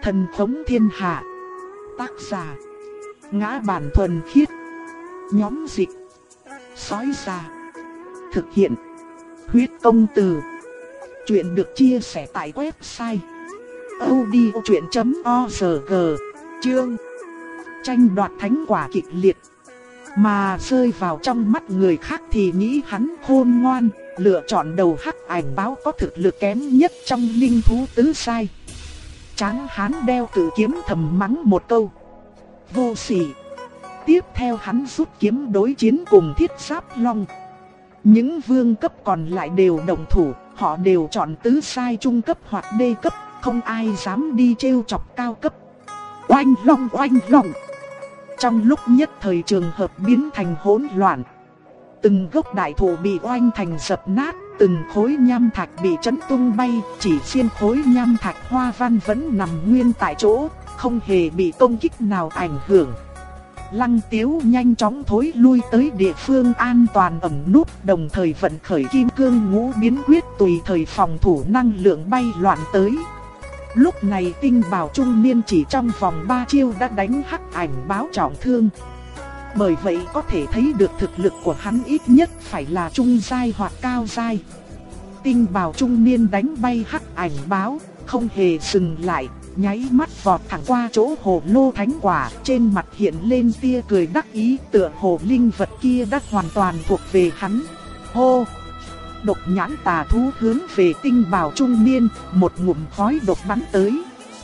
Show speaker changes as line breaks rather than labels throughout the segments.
Thần khống thiên hạ. Tác giả: Ngã Bản Thuần Khiết. Nhóm dịch: Sói Già. Thực hiện: Huyết Công Từ. Chuyện được chia sẻ tại website audiochuyện.org. Chương: Tranh đoạt thánh quả kịch liệt. Mà rơi vào trong mắt người khác thì nghĩ hắn khôn ngoan, lựa chọn đầu hắc ảnh báo có thực lực kém nhất trong linh thú tứ sai. Tráng hán đeo cự kiếm thầm mắng một câu: vô sỉ. Tiếp theo hắn rút kiếm đối chiến cùng Thiết Giáp Long. Những vương cấp còn lại đều đồng thủ, họ đều chọn tứ sai trung cấp hoặc đê cấp, không ai dám đi trêu chọc cao cấp. Oanh long oanh long. Trong lúc nhất thời trường hợp biến thành hỗn loạn. Từng gốc đại thụ bị oanh thành dập nát, từng khối nham thạch bị chấn tung bay, chỉ riêng khối nham thạch hoa văn vẫn nằm nguyên tại chỗ, không hề bị công kích nào ảnh hưởng. Lăng Tiếu nhanh chóng thối lui tới địa phương an toàn ẩn núp, đồng thời vận khởi kim cương ngũ biến quyết tùy thời phòng thủ năng lượng bay loạn tới. Lúc này Tinh Bảo trung niên chỉ trong vòng 3 chiêu đã đánh hắc ảnh báo trọng thương. Bởi vậy có thể thấy được thực lực của hắn ít nhất phải là trung giai hoặc cao giai. Tinh Bảo trung niên đánh bay hắc ảnh báo, không hề dừng lại, nháy mắt vọt thẳng qua chỗ hồ lô thánh quả, trên mặt hiện lên tia cười đắc ý, tựa hồ linh vật kia đã hoàn toàn thuộc về hắn. Hô! Độc nhãn tà thú hướng về Tinh Bảo trung niên, một ngụm khói độc bắn tới.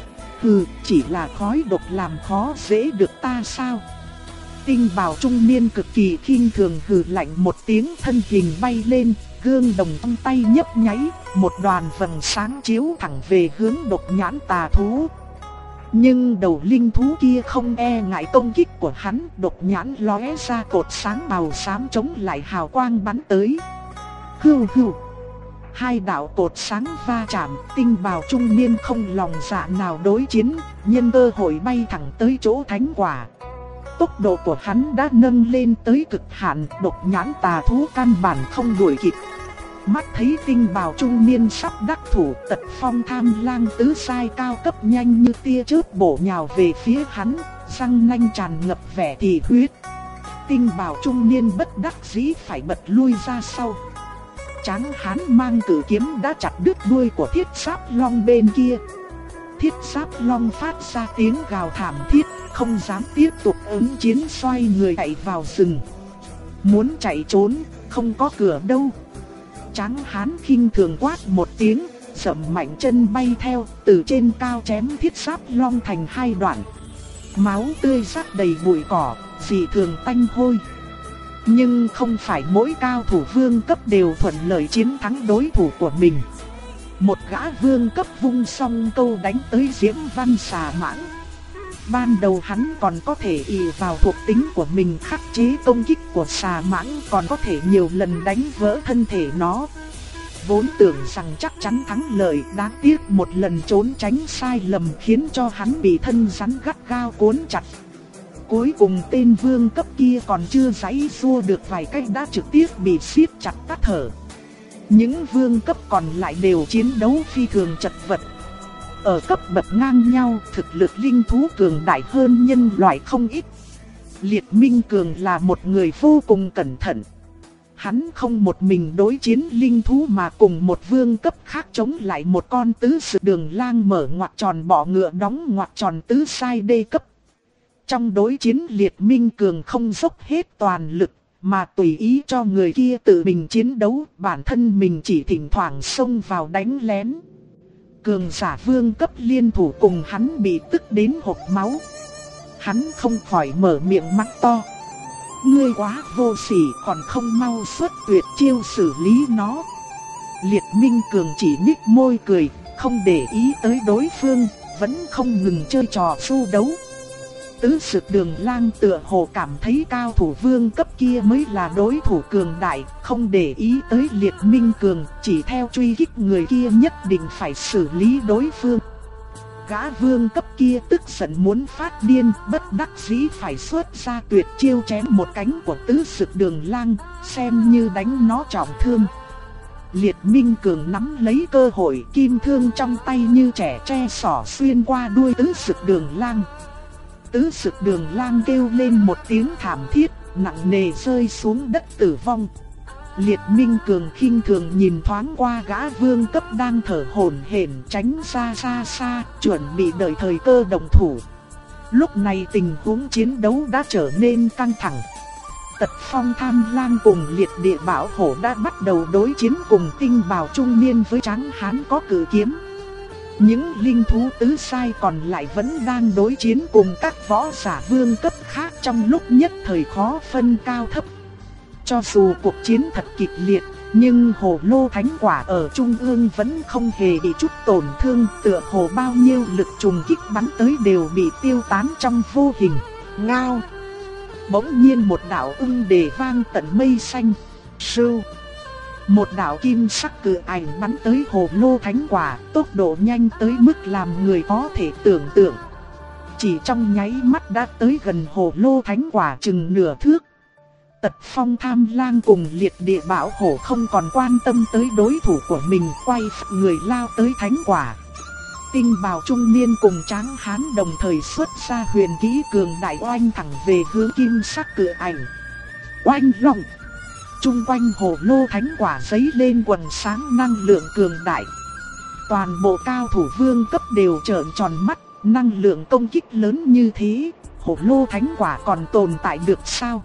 Hừ, chỉ là khói độc làm khó dễ được ta sao? Tinh Bảo trung niên cực kỳ khinh thường hừ lạnh một tiếng, thân hình bay lên, gương đồng trong tay nhấp nháy, một đoàn vầng sáng chiếu thẳng về hướng độc nhãn tà thú. Nhưng đầu linh thú kia không e ngại công kích của hắn, độc nhãn lóe ra cột sáng màu xám chống lại hào quang bắn tới. Hưu hưu. Hai đạo cột sáng va chạm, Tinh Bảo trung niên không lòng dạ nào đối chiến, nhân cơ hội bay thẳng tới chỗ thánh quả. Tốc độ của hắn đã nâng lên tới cực hạn, độc nhãn tà thú căn bản không đuổi kịp. Mắt thấy Tinh Bảo trung niên sắp đắc thủ, Tật Phong Tham Lang tứ sai cao cấp nhanh như tia chớp bổ nhào về phía hắn, răng nanh tràn ngập vẻ thị huyết. Tinh Bảo trung niên bất đắc dĩ phải bật lui ra sau. Tráng hán mang cự kiếm đã chặt đứt đuôi của Thiết Giáp Long bên kia. Thiết Giáp Long phát ra tiếng gào thảm thiết, không dám tiếp tục ứng chiến, xoay người chạy vào rừng. Muốn chạy trốn, không có cửa đâu. Tráng hán khinh thường quát một tiếng, giẫm mạnh chân bay theo, từ trên cao chém Thiết Giáp Long thành hai đoạn. Máu tươi rắc đầy bụi cỏ, dị thường tanh hôi. Nhưng không phải mỗi cao thủ vương cấp đều thuận lợi chiến thắng đối thủ của mình. Một gã vương cấp vung song câu đánh tới Diễm Văn Xà Mãng. Ban đầu hắn còn có thể ỷ vào thuộc tính của mình khắc chế công kích của xà mãng, còn có thể nhiều lần đánh vỡ thân thể nó. Vốn tưởng rằng chắc chắn thắng lợi, đáng tiếc một lần trốn tránh sai lầm khiến cho hắn bị thân rắn gắt gao cuốn chặt. Cuối cùng tên vương cấp kia còn chưa giãy giụa được vài cách đã trực tiếp bị siết chặt tắt thở. Những vương cấp còn lại đều chiến đấu phi thường chật vật. Ở cấp bậc ngang nhau, thực lực linh thú cường đại hơn nhân loại không ít. Liệt Minh Cường là một người vô cùng cẩn thận. Hắn không một mình đối chiến linh thú mà cùng một vương cấp khác chống lại một con tứ sự Đường Lang mở ngoặc tròn bọ ngựa đóng ngoặc tròn tứ sai đê cấp. Trong đối chiến Liệt Minh Cường không dốc hết toàn lực, mà tùy ý cho người kia tự mình chiến đấu, bản thân mình chỉ thỉnh thoảng xông vào đánh lén. Cường giả vương cấp liên thủ cùng hắn bị tức đến hộc máu. Hắn không khỏi mở miệng mắng to: ngươi quá vô sỉ, còn không mau xuất tuyệt chiêu xử lý nó. Liệt Minh Cường chỉ nhếch môi cười, không để ý tới đối phương, vẫn không ngừng chơi trò su đấu. Tứ Sực Đường Lang tựa hồ cảm thấy cao thủ vương cấp kia mới là đối thủ cường đại, không để ý tới Liệt Minh Cường, chỉ theo truy kích người kia nhất định phải xử lý đối phương. Gã vương cấp kia tức giận muốn phát điên, bất đắc dĩ phải xuất ra tuyệt chiêu chém một cánh của Tứ Sực Đường Lang, xem như đánh nó trọng thương. Liệt Minh Cường nắm lấy cơ hội, kim thương trong tay như trẻ tre xỏ xuyên qua đuôi Tứ Sực Đường Lang. Tứ Sực Đường Lang kêu lên một tiếng thảm thiết, nặng nề rơi xuống đất tử vong. Liệt Minh Cường khinh thường nhìn thoáng qua gã vương cấp đang thở hổn hển, tránh xa xa, chuẩn bị đợi thời cơ động thủ. Lúc này tình huống chiến đấu đã trở nên căng thẳng. Tật Phong Tham Lang cùng Liệt Địa Bảo Hổ đã bắt đầu đối chiến cùng Tinh Bào trung niên với Tráng Hán có cự kiếm. Những linh thú tứ sai còn lại vẫn đang đối chiến cùng các võ giả vương cấp khác, trong lúc nhất thời khó phân cao thấp. Cho dù cuộc chiến thật kịch liệt, nhưng Hồ Lô Thánh Quả ở trung ương vẫn không hề bị chút tổn thương, tựa hồ bao nhiêu lực trùng kích bắn tới đều bị tiêu tán trong vô hình. Ngao! Bỗng nhiên một đạo ưng đề vang tận mây xanh. Sưu! Một đạo kim sắc cự ảnh bắn tới Hồ Lô Thánh Quả, tốc độ nhanh tới mức làm người có thể tưởng tượng. Chỉ trong nháy mắt đã tới gần Hồ Lô Thánh Quả chừng nửa thước. Tật Phong Tham Lang cùng Liệt Địa Bảo Hổ không còn quan tâm tới đối thủ của mình, quay người lao tới Thánh Quả. Tinh Bào trung niên cùng Tráng Hán đồng thời xuất ra huyền kỹ cường đại oanh thẳng về hướng kim sắc cự ảnh. Oanh long! Trung quanh Hồ Lô Thánh Quả giấy lên quần sáng năng lượng cường đại. Toàn bộ cao thủ vương cấp đều trợn tròn mắt, năng lượng công kích lớn như thế, Hồ Lô Thánh Quả còn tồn tại được sao?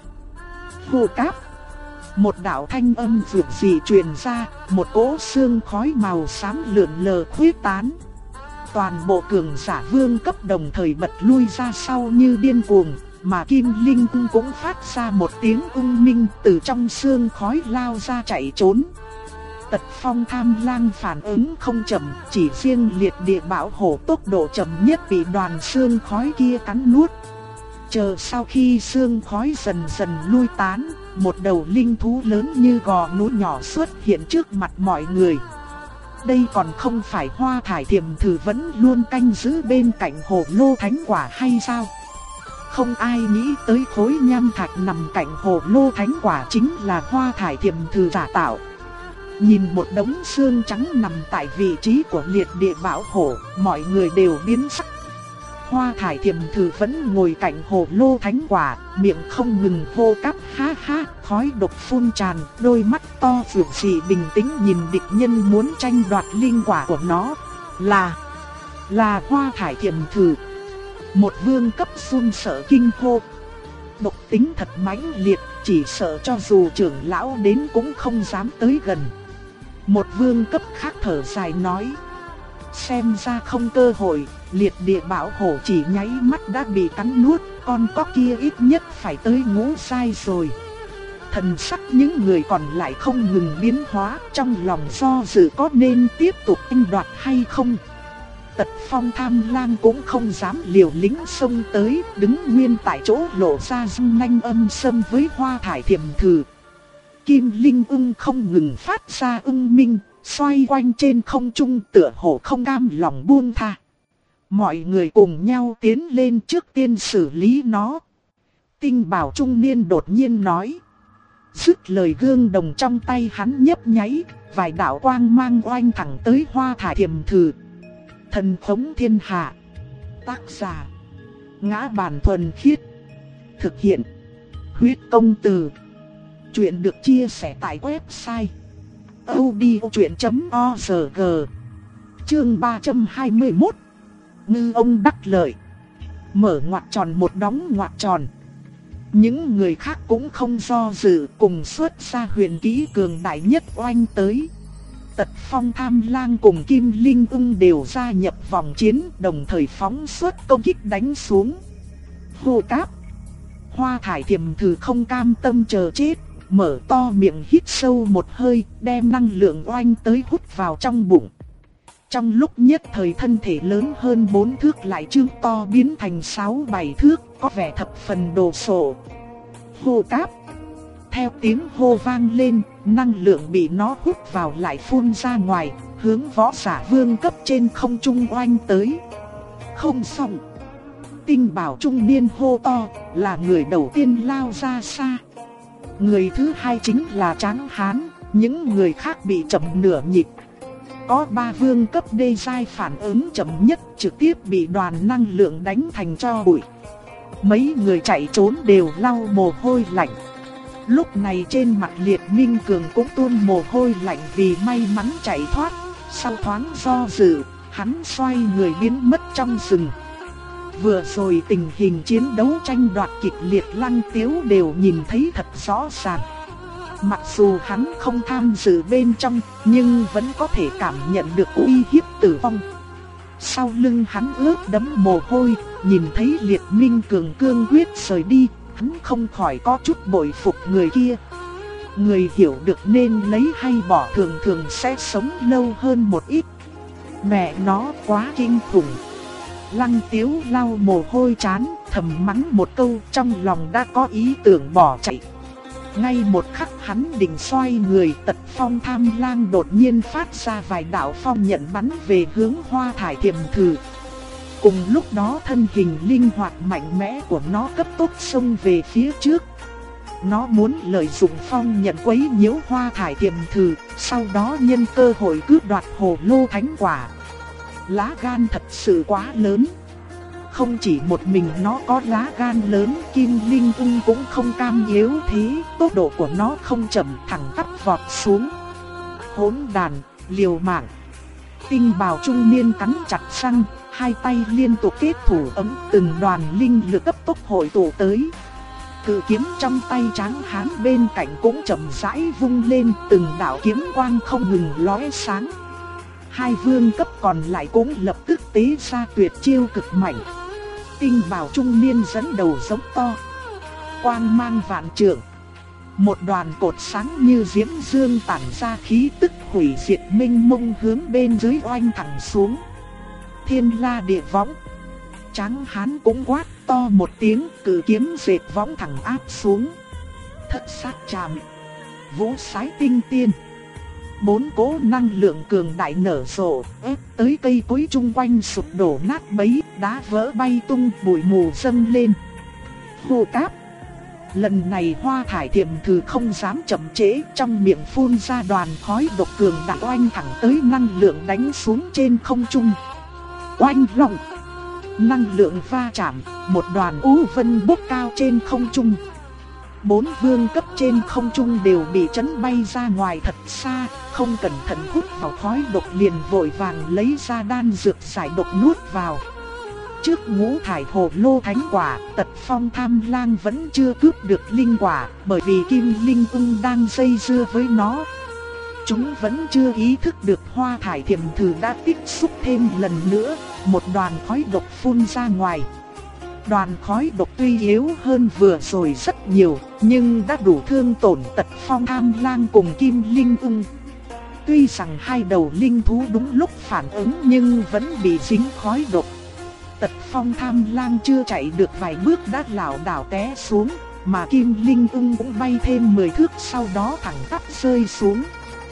Hô cáp! Một đạo thanh âm vượt dị truyền ra, một cỗ sương khói màu xám lượn lờ khuếch tán. Toàn bộ cường giả vương cấp đồng thời bật lui ra sau như điên cuồng, mà Kim Linh Ưng cũng phát ra một tiếng ung minh, từ trong sương khói lao ra chạy trốn. Tật Phong Tham Lang phản ứng không chậm, chỉ riêng Liệt Địa Bảo Hổ tốc độ chậm nhất bị đoàn sương khói kia cắn nuốt. Chờ sau khi sương khói dần dần lui tán, một đầu linh thú lớn như gò núi nhỏ xuất hiện trước mặt mọi người. Đây còn không phải Hoa Thải Thiềm Thử vẫn luôn canh giữ bên cạnh Hồ Lô Thánh Quả hay sao? Không ai nghĩ tới khối nham thạch nằm cạnh Hồ Lô Thánh Quả chính là Hoa Thải Thiềm Thử giả tạo. Nhìn một đống xương trắng nằm tại vị trí của Liệt Địa Bảo Hổ, mọi người đều biến sắc. Hoa Thải Thiềm Thử vẫn ngồi cạnh Hồ Lô Thánh Quả, miệng không ngừng hô cáp ha ha, khói độc phun tràn, đôi mắt to vượt dị bình tĩnh nhìn địch nhân muốn tranh đoạt linh quả của nó. Là Hoa Thải Thiềm Thử. Một vương cấp run sợ kinh hô. Độc tính thật mãnh liệt, chỉ sợ cho dù trưởng lão đến cũng không dám tới gần. Một vương cấp khác thở dài nói. Xem ra không cơ hội, Liệt Địa Bảo Hổ chỉ nháy mắt đã bị cắn nuốt, con cóc kia ít nhất phải tới ngũ sai rồi. Thần sắc những người còn lại không ngừng biến hóa, trong lòng do dự có nên tiếp tục tranh đoạt hay không. Tật Phong Tham Lang cũng không dám liều lĩnh xông tới, đứng nguyên tại chỗ lộ ra răng nanh âm sâm với Hoa Thải Thiềm Thử. Kim Linh Ưng không ngừng phát ra ưng minh, xoay quanh trên không trung tựa hồ không cam lòng buông tha. Mọi người cùng nhau tiến lên trước tiên xử lý nó. Tinh Bào trung niên đột nhiên nói. Dứt lời gương đồng trong tay hắn nhấp nháy, vài đạo quang mang oanh thẳng tới Hoa Thải Thiềm Thử. Thần Khống Thiên Hạ. Tác giả: Ngã Bản Thuần Khiết. Thực hiện: Huyết Công Từ. Chuyện được chia sẻ tại website audiochuyện.org. Chương 321. Ngư ông đắc lợi. Mở ngoặc tròn một đóng ngoặc tròn. Những người khác cũng không do dự, cùng xuất ra huyền kỹ cường đại nhất oanh tới. Tật Phong Tham Lang cùng Kim Linh Ưng đều gia nhập vòng chiến, đồng thời phóng xuất công kích đánh xuống. Hô cáp! Hoa Thải Thiềm Thử không cam tâm chờ chết, mở to miệng hít sâu một hơi, đem năng lượng oanh tới hút vào trong bụng. Trong lúc nhất thời thân thể lớn hơn 4 thước lại trương to biến thành 6-7 thước, có vẻ thập phần đồ sộ. Hô cáp! Theo tiếng hô vang lên, năng lượng bị nó hút vào lại phun ra ngoài, hướng võ giả vương cấp trên không trung oanh tới. Không xong! Tinh Bào trung niên hô to, là người đầu tiên lao ra xa. Người thứ hai chính là Tráng Hán, Những người khác bị chậm nửa nhịp. Có 3 vương cấp đê giai phản ứng chậm nhất, trực tiếp bị đoàn năng lượng đánh thành tro bụi. Mấy người chạy trốn đều lau mồ hôi lạnh. Lúc này trên mặt Liệt Minh Cường cũng tuôn mồ hôi lạnh vì may mắn chạy thoát. Sau thoáng do dự, hắn xoay người biến mất trong rừng. Vừa rồi tình hình chiến đấu tranh đoạt kịch liệt Lăng Tiếu đều nhìn thấy thật rõ ràng. Mặc dù hắn không tham dự bên trong, nhưng vẫn có thể cảm nhận được uy hiếp tử vong. Sau lưng hắn ướt đẫm mồ hôi, nhìn thấy Liệt Minh Cường cương quyết rời đi, hắn không khỏi có chút bội phục người kia. Người hiểu được nên lấy hay bỏ thường thường sẽ sống lâu hơn một ít. Mẹ nó quá kinh khủng. Lăng Tiếu lau mồ hôi trán, thầm mắng một câu, trong lòng đã có ý tưởng bỏ chạy. Ngay một khắc hắn định xoay người, Tật Phong Tham Lang đột nhiên phát ra vài đạo phong nhận bắn về hướng Hoa Thải Thiềm Thử. Cùng lúc đó thân hình linh hoạt mạnh mẽ của nó cấp tốc xông về phía trước. Nó muốn lợi dụng phong nhận quấy nhiễu Hoa Thải Thiềm Thử, sau đó nhân cơ hội cướp đoạt hồ lô thánh quả. Lá gan thật sự quá lớn. Không chỉ một mình nó có lá gan lớn, Kim Linh Ung cũng không cam yếu thế, tốc độ của nó không chậm, thẳng tắp vọt xuống. Hỗn đàn, liều mạng. Tinh bào trung niên cắn chặt răng, hai tay liên tục kết thủ ấm, từng đoàn linh lực cấp tốc hội tụ tới. Cự kiếm trong tay Tráng Hán bên cạnh cũng chậm rãi vung lên, từng đạo kiếm quang không ngừng lóe sáng. Hai vương cấp còn lại cũng lập tức tế ra tuyệt chiêu cực mạnh. Tinh bào trung niên dẫn đầu giống to, quang mang vạn trượng. Một đoàn cột sáng như diễm dương tản ra khí tức hủy diệt mênh mông hướng bên dưới oanh thẳng xuống. Thiên la địa võng. Tráng Hán cũng quát to một tiếng, cự kiếm dệt võng thẳng áp xuống. Thất sát chạm, vũ sái tinh tiên. 4 cỗ năng lượng cường đại nở rộ, ép tới cây cối chung quanh sụp đổ nát bấy, đá vỡ bay tung, bụi mù dâng lên. Hô cáp. Lần này Hoa Thải Thiềm Thử không dám chậm trễ, trong miệng phun ra đoàn khói độc cường đại oanh thẳng tới năng lượng đánh xuống trên không trung. Oanh long. Năng lượng va chạm, một đoàn u vân bốc cao trên không trung. 4 vương cấp trên không trung đều bị chấn bay ra ngoài thật xa, không cẩn thận hút vào khói độc liền vội vàng lấy ra đan dược giải độc nuốt vào. Trước ngũ thải hồ lô thánh quả, Tật Phong Tham Lang vẫn chưa cướp được linh quả, bởi vì Kim Linh Ung đang dây dưa với nó. Chúng vẫn chưa ý thức được Hoa Thải Thiềm Thử đã tích xúc thêm lần nữa, một đoàn khói độc phun ra ngoài. Đoàn khói độc tuy yếu hơn vừa rồi rất nhiều, nhưng đã đủ thương tổn Tật Phong Tham Lang cùng Kim Linh Ung. Tuy rằng hai đầu linh thú đúng lúc phản ứng nhưng vẫn bị dính khói độc. Tật Phong Tham Lang chưa chạy được vài bước đã lảo đảo té xuống, mà Kim Linh Ung cũng bay thêm 10 thước sau đó thẳng tắp rơi xuống.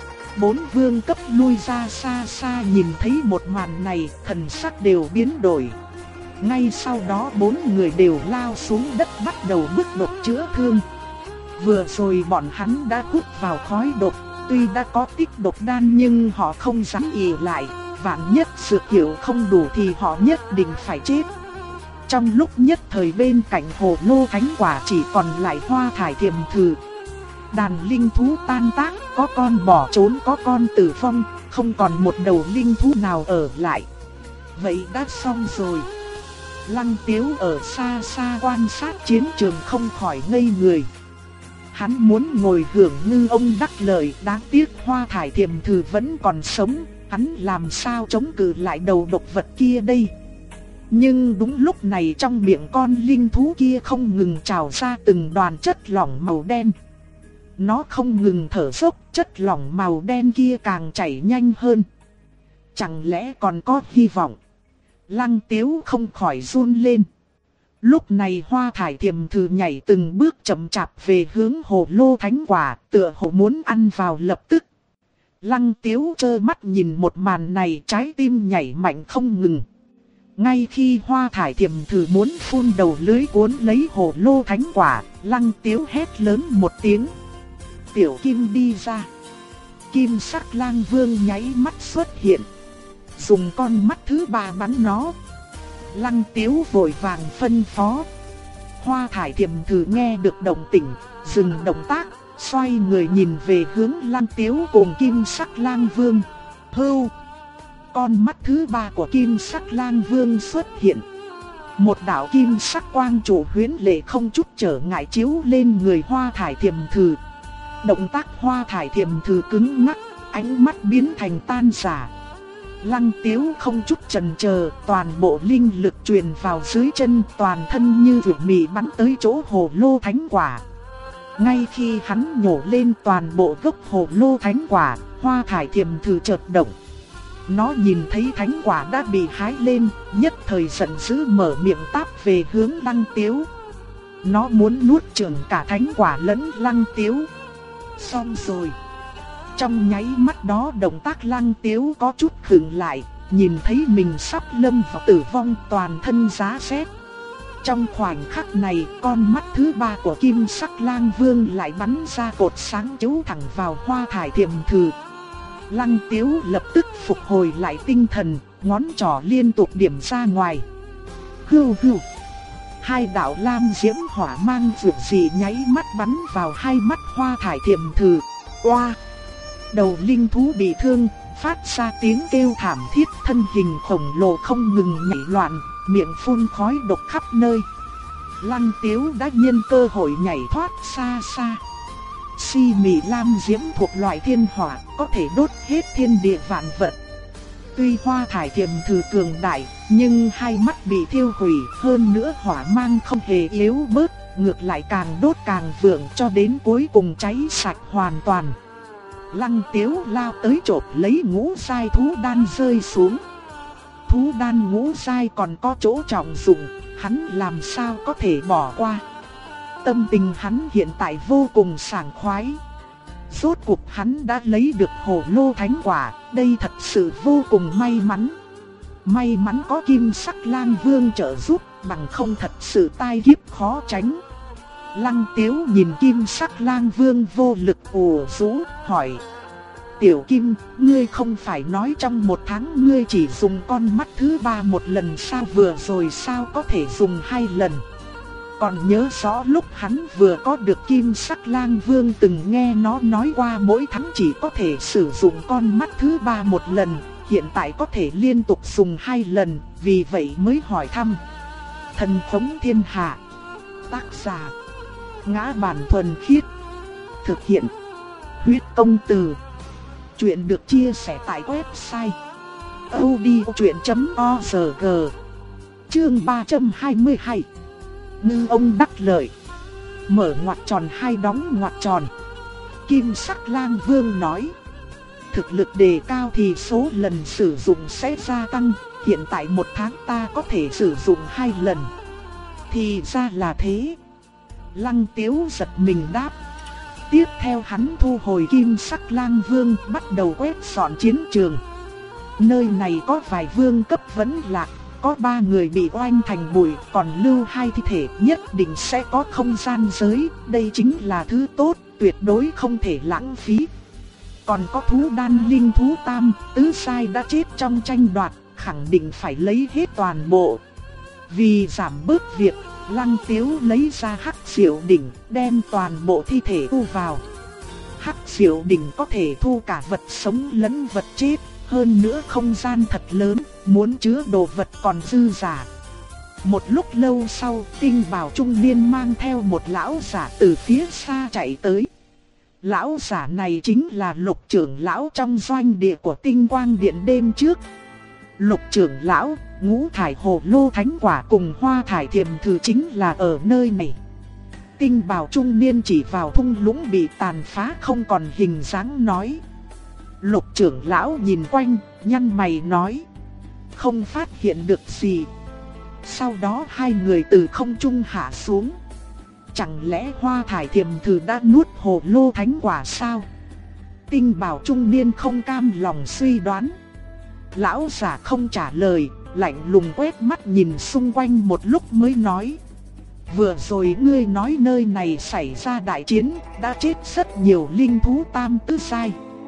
4 vương cấp lui ra xa xa nhìn thấy một màn này, thần sắc đều biến đổi. Ngay sau đó 4 người đều lao xuống đất bắt đầu bức độc chữa thương. Vừa rồi bọn hắn đã hút vào khói độc, tuy đã có tích độc đan nhưng họ không dám ỷ lại, vạn nhất dược hiệu không đủ thì họ nhất định phải chết. Trong lúc nhất thời bên cạnh hồ lô thánh quả chỉ còn lại Hoa Thải Thiềm Thử. Đàn linh thú tan tác, có con bỏ trốn có con tử vong, không còn một đầu linh thú nào ở lại. Vậy đã xong rồi. Lăng Tiếu ở xa xa quan sát chiến trường không khỏi ngây người. Hắn muốn ngồi hưởng ngư ông đắc lợi, đáng tiếc Hoa Thải Thiềm Thử vẫn còn sống, hắn làm sao chống cự lại đầu độc vật kia đây. Nhưng đúng lúc này trong miệng con linh thú kia không ngừng trào ra từng đoàn chất lỏng màu đen. Nó không ngừng thở dốc, chất lỏng màu đen kia càng chảy nhanh hơn. Chẳng lẽ còn có hy vọng? Lăng Tiếu không khỏi run lên. Lúc này Hoa Thải Thiềm Thử nhảy từng bước chậm chạp về hướng hồ lô thánh quả, tựa hồ muốn ăn vào lập tức. Lăng Tiếu trơ mắt nhìn một màn này, trái tim nhảy mạnh không ngừng. Ngay khi Hoa Thải Thiềm Thử muốn phun đầu lưới cuốn lấy hồ lô thánh quả, Lăng Tiếu hét lớn một tiếng. Tiểu Kim đi ra. Kim sắc lang vương nháy mắt xuất hiện, dùng con mắt thứ ba bắn nó. Lăng Tiếu vội vàng phân phó. Hoa thải thiềm thử nghe được động tĩnh, dừng động tác, xoay người nhìn về hướng Lăng Tiếu cùng kim sắc lang vương. Hưu! Con mắt thứ ba của kim sắc lang vương xuất hiện. Một đạo kim sắc quang trụ huyễn lệ không chút trở ngại chiếu lên người hoa thải thiềm thử. Động tác hoa thải thiềm thử cứng ngắc, ánh mắt biến thành tan rã. Lăng Tiếu không chút chần chờ, toàn bộ linh lực truyền vào dưới chân, toàn thân như vượt mị bắn tới chỗ hồ lô thánh quả. Ngay khi hắn nhổ lên toàn bộ gốc hồ lô thánh quả, hoa thải thiềm thử chợt động. Nó nhìn thấy thánh quả đã bị hái lên, nhất thời giận dữ mở miệng táp về hướng Lăng Tiếu. Nó muốn nuốt chửng cả thánh quả lẫn Lăng Tiếu. Xong rồi. Trong nháy mắt đó động tác Lăng Tiếu có chút khựng lại, nhìn thấy mình sắp lâm vào tử vong, toàn thân giá rét. Trong khoảnh khắc này, con mắt thứ ba của kim sắc lang vương lại bắn ra cột sáng chiếu thẳng vào hoa thải thiềm thử. Lăng Tiếu lập tức phục hồi lại tinh thần, ngón trỏ liên tục điểm ra ngoài. Hưu hưu. Hai đạo lam diễm hỏa mang vượt dị nháy mắt bắn vào hai mắt hoa thải thiềm thử. Oa! Đầu linh thú bị thương, phát ra tiếng kêu thảm thiết, thân hình khổng lồ không ngừng nhảy loạn, miệng phun khói độc khắp nơi. Lăng Tiếu đã nhân cơ hội nhảy thoát xa xa. Si mị lam diễm thuộc loại thiên hỏa, có thể đốt hết thiên địa vạn vật. Tuy hoa thải thiềm thử cường đại, nhưng hai mắt bị thiêu hủy, hơn nữa hỏa mang không hề yếu bớt, ngược lại càng đốt càng vượng cho đến cuối cùng cháy sạch hoàn toàn. Lăng Tiếu lao tới chộp lấy ngũ giai thú đan rơi xuống. Thú đan ngũ giai còn có chỗ trọng dụng, hắn làm sao có thể bỏ qua. Tâm tình hắn hiện tại vô cùng sảng khoái. Rốt cuộc hắn đã lấy được hồ lô thánh quả, đây thật sự vô cùng may mắn. May mắn có kim sắc lang vương trợ giúp, bằng không thật sự tai kiếp khó tránh. Lăng Tiếu nhìn kim sắc lang vương vô lực ủ rũ, hỏi. Tiểu Kim, ngươi không phải nói trong một tháng ngươi chỉ dùng con mắt thứ ba một lần sao, vừa rồi sao có thể dùng hai lần? Còn nhớ rõ lúc hắn vừa có được kim sắc lang vương từng nghe nó nói qua mỗi tháng chỉ có thể sử dụng con mắt thứ ba một lần, hiện tại có thể liên tục dùng hai lần, vì vậy mới hỏi thăm. Thần Phóng Thiên Hạ. Tác giả Ngã Bản Thuần Khiết. Thực hiện Huyết Công Từ. Chuyện được chia sẻ tại website audiochuyện.org. Chương 322. Ngư ông đắc lợi. Mở ngoặc tròn hai đóng ngoặc tròn. Kim sắc lang vương nói. Thực lực đề cao thì số lần sử dụng sẽ gia tăng. Hiện tại một tháng ta có thể sử dụng hai lần. Thì ra là thế. Lăng Tiếu giật mình đáp. Tiếp theo hắn thu hồi kim sắc lang vương, bắt đầu quét dọn chiến trường. Nơi này có vài vương cấp vẫn lạc, có 3 người bị oanh thành bụi, còn lưu 2 thi thể, nhất định sẽ có không gian giới, đây chính là thứ tốt, tuyệt đối không thể lãng phí. Còn có thú đan linh thú tam, tứ sai đã chết trong tranh đoạt, khẳng định phải lấy hết toàn bộ. Vì giảm bớt việc, Lăng Tiếu lấy ra Hắc Diệu Đỉnh, đem toàn bộ thi thể thu vào. Hắc Diệu Đỉnh có thể thu cả vật sống lẫn vật chết, hơn nữa không gian thật lớn, muốn chứa đồ vật còn dư giả. Một lúc lâu sau, Tinh Bảo trung niên mang theo một lão giả từ phía xa chạy tới. Lão giả này chính là Lục trưởng lão trong doanh địa của Tinh Quang Điện đêm trước. Lục trưởng lão, ngũ thải hồ lô thánh quả cùng hoa thải thiềm thử chính là ở nơi này. Tinh Bảo trung niên chỉ vào thung lũng bị tàn phá không còn hình dáng nói. Lục trưởng lão nhìn quanh, nhăn mày nói. Không phát hiện được gì. Sau đó hai người từ không trung hạ xuống. Chẳng lẽ hoa thải thiềm thử đã nuốt hồ lô thánh quả sao? Tinh Bảo trung niên không cam lòng suy đoán. Lão giả không trả lời, lạnh lùng quét mắt nhìn xung quanh một lúc mới nói. Vừa rồi ngươi nói nơi này xảy ra đại chiến, đã chết rất nhiều linh thú tam tứ sai.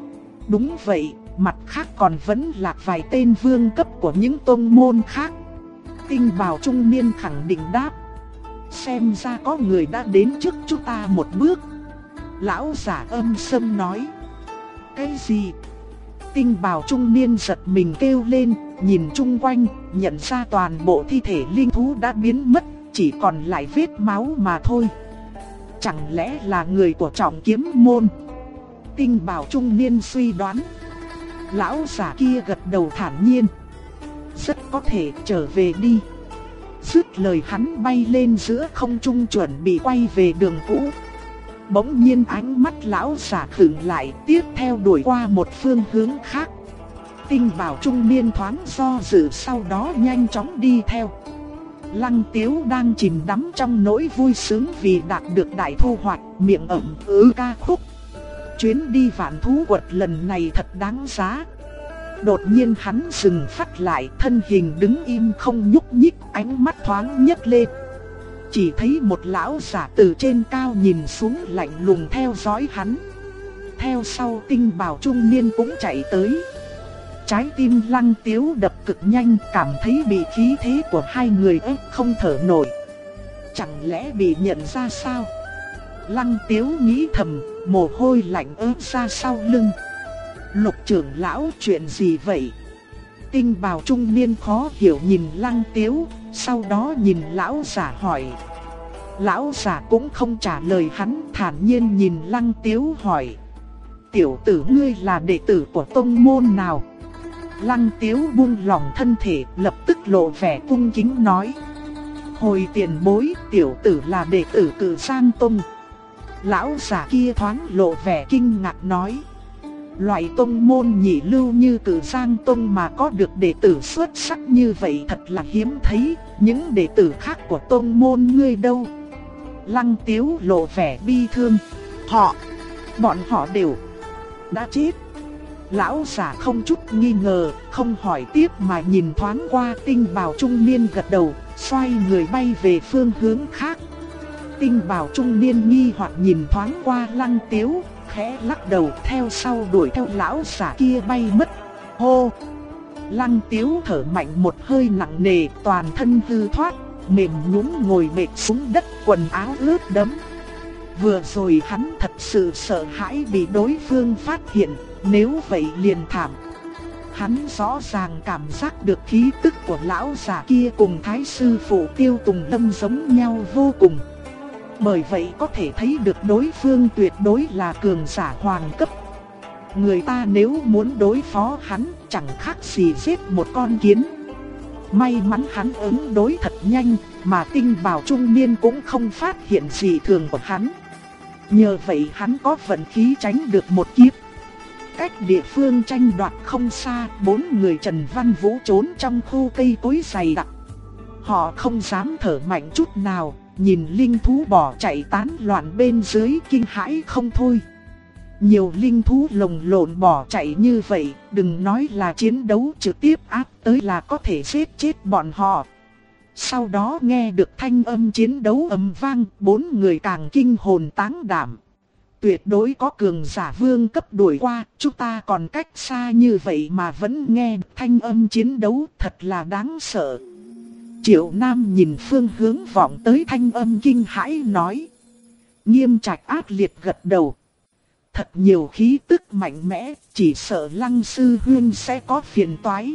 Đúng vậy, mặt khác còn vẫn lạc vài tên vương cấp của những tông môn khác. Tinh bào trung niên khẳng định đáp. Xem ra có người đã đến trước chúng ta một bước. Lão giả âm sâm nói. Cái gì? Tinh bào trung niên giật mình kêu lên, nhìn chung quanh, nhận ra toàn bộ thi thể linh thú đã biến mất, chỉ còn lại vết máu mà thôi. Chẳng lẽ là người của Trọng Kiếm môn? Tinh bào trung niên suy đoán. Lão giả kia gật đầu thản nhiên. Rất có thể, trở về đi. Dứt lời hắn bay lên giữa không trung chuẩn bị quay về đường cũ. Bỗng nhiên ánh mắt lão giả khựng lại, tiếp theo đuổi qua một phương hướng khác. Tinh bào trung niên thoáng do dự, sau đó nhanh chóng đi theo. Lăng Tiếu đang chìm đắm trong nỗi vui sướng vì đạt được đại thu hoạch, miệng ẩm ca khúc. Chuyến đi Vạn Thú Quật lần này thật đáng giá. Đột nhiên hắn dừng phát lại, thân hình đứng im không nhúc nhích, ánh mắt thoáng nhấc lên. Chỉ thấy một lão giả từ trên cao nhìn xuống lạnh lùng theo dõi hắn. Theo sau tinh bào trung niên cũng chạy tới. Trái tim Lăng Tiếu đập cực nhanh, cảm thấy bị khí thế của hai người ép không thở nổi. Chẳng lẽ bị nhận ra sao? Lăng Tiếu nghĩ thầm, mồ hôi lạnh ướt ra sau lưng. Lục trưởng lão, chuyện gì vậy? Tinh bào trung niên khó hiểu nhìn Lăng Tiếu, sau đó nhìn lão giả hỏi. Lão giả cũng không trả lời hắn, thản nhiên nhìn Lăng Tiếu hỏi. Tiểu tử ngươi là đệ tử của tông môn nào? Lăng Tiếu buông lỏng thân thể, lập tức lộ vẻ cung kính nói. Hồi tiền bối, tiểu tử là đệ tử Cử Giang Tông. Lão giả kia thoáng lộ vẻ kinh ngạc nói. Loại tông môn nhị lưu như Cử Giang Tông mà có được đệ tử xuất sắc như vậy thật là hiếm thấy. Những đệ tử khác của tông môn ngươi đâu? Lăng Tiếu lộ vẻ bi thương. Bọn họ đều đã chết. Lão giả không chút nghi ngờ, không hỏi tiếp mà nhìn thoáng qua. Tinh bào trung niên gật đầu, xoay người bay về phương hướng khác. Tinh bào trung niên nghi hoặc nhìn thoáng qua Lăng Tiếu, khẽ lắc đầu, theo sau đuổi theo lão giả kia bay mất. Hô! Lăng Tiếu thở mạnh một hơi nặng nề, toàn thân hư thoát, mềm nhũn ngồi bệt xuống đất, quần áo ướt đẫm. Vừa rồi hắn thật sự sợ hãi bị đối phương phát hiện, nếu vậy liền thảm. Hắn rõ ràng cảm giác được khí tức của lão già kia cùng thái sư phụ Tiêu Tùng Lâm giống nhau vô cùng. Bởi vậy có thể thấy được đối phương tuyệt đối là cường giả hoàng cấp. Người ta nếu muốn đối phó hắn chẳng khác gì giết một con kiến. May mắn hắn ứng đối thật nhanh, mà tinh bào trung niên cũng không phát hiện gì thường của hắn. Nhờ vậy hắn có vận khí tránh được một kiếp. Cách địa phương tranh đoạt không xa, 4 người Trần Văn Vũ trốn trong khu cây cối dày đặc. Họ không dám thở mạnh chút nào, nhìn linh thú bỏ chạy tán loạn bên dưới kinh hãi không thôi. Nhiều linh thú lồng lộn bỏ chạy như vậy, đừng nói là chiến đấu trực tiếp áp tới là có thể giết chết bọn họ. Sau đó nghe được thanh âm chiến đấu ầm vang, 4 người càng kinh hồn táng đảm. Tuyệt đối có cường giả vương cấp đuổi qua, chúng ta còn cách xa như vậy mà vẫn nghe thanh âm chiến đấu, thật là đáng sợ. Triệu Nam nhìn phương hướng vọng tới thanh âm kinh hãi nói. Nghiêm Trạch ác liệt gật đầu. Thật nhiều khí tức mạnh mẽ, chỉ sợ Lăng sư huynh sẽ có phiền toái.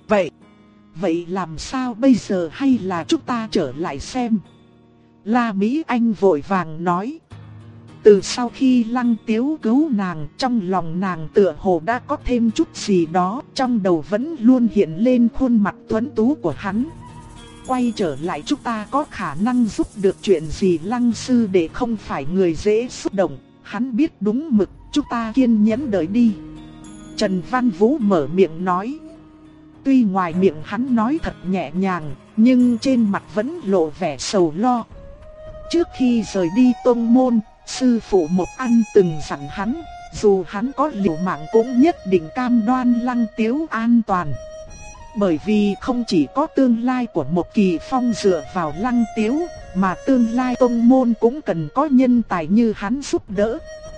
Vậy làm sao bây giờ, hay là chúng ta trở lại xem? La Mỹ Anh vội vàng nói. Từ sau khi Lăng Tiếu cứu nàng, trong lòng nàng tựa hồ đã có thêm chút gì đó, trong đầu vẫn luôn hiện lên khuôn mặt tuấn tú của hắn. Quay trở lại chúng ta có khả năng giúp được chuyện gì? Lăng sư đệ không phải người dễ xúc động, hắn biết đúng mực, chúng ta kiên nhẫn đợi đi. Trần Văn Vũ mở miệng nói. Tuy ngoài miệng hắn nói thật nhẹ nhàng, nhưng trên mặt vẫn lộ vẻ sầu lo. Trước khi rời đi tông môn, sư phụ Mộc An từng dặn hắn, dù hắn có liều mạng cũng nhất định cam đoan Lăng Tiếu an toàn. Bởi vì không chỉ có tương lai của Mộc Kỳ Phong dựa vào Lăng Tiếu, mà tương lai tông môn cũng cần có nhân tài như hắn giúp đỡ.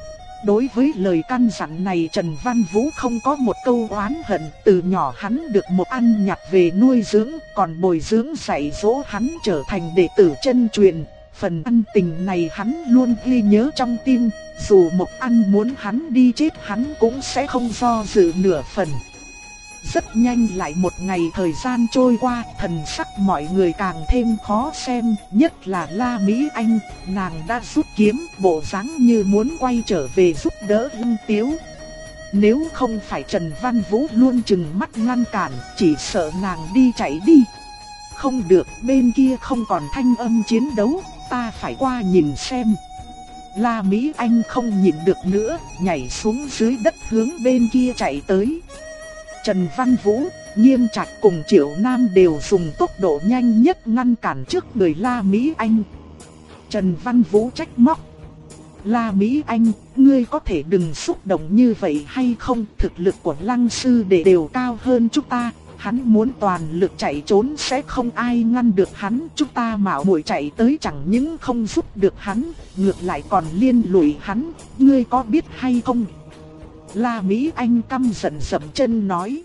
Đối với lời căn dặn này Trần Văn Vũ không có một câu oán hận, từ nhỏ hắn được một ăn nhặt về nuôi dưỡng, còn bồi dưỡng dạy dỗ hắn trở thành đệ tử chân truyền. Phần ân tình này hắn luôn ghi nhớ trong tim, dù Mộc Ăn muốn hắn đi chết hắn cũng sẽ không do dự nửa phần. Rất nhanh lại một ngày thời gian trôi qua, thần sắc mọi người càng thêm khó xem, nhất là La Mỹ Anh, nàng đã rút kiếm, bộ dáng như muốn quay trở về giúp đỡ Lăng Tiếu. Nếu không phải Trần Văn Vũ luôn trừng mắt ngăn cản, chỉ sợ nàng đi chạy đi. Không được, bên kia không còn thanh âm chiến đấu, ta phải qua nhìn xem. La Mỹ Anh không nhịn được nữa, nhảy xuống dưới đất hướng bên kia chạy tới. Trần Văn Vũ, Nghiêm Trạch cùng Triệu Nam đều dùng tốc độ nhanh nhất ngăn cản trước người La Mỹ Anh. Trần Văn Vũ trách móc: La Mỹ Anh, ngươi có thể đừng xúc động như vậy hay không? Thực lực của Lăng sư đệ đều cao hơn chúng ta, hắn muốn toàn lực chạy trốn sẽ không ai ngăn được hắn. Chúng ta mạo muội chạy tới chẳng những không giúp được hắn, ngược lại còn liên lụy hắn, ngươi có biết hay không? La Mỹ Anh căm giận dậm chân nói: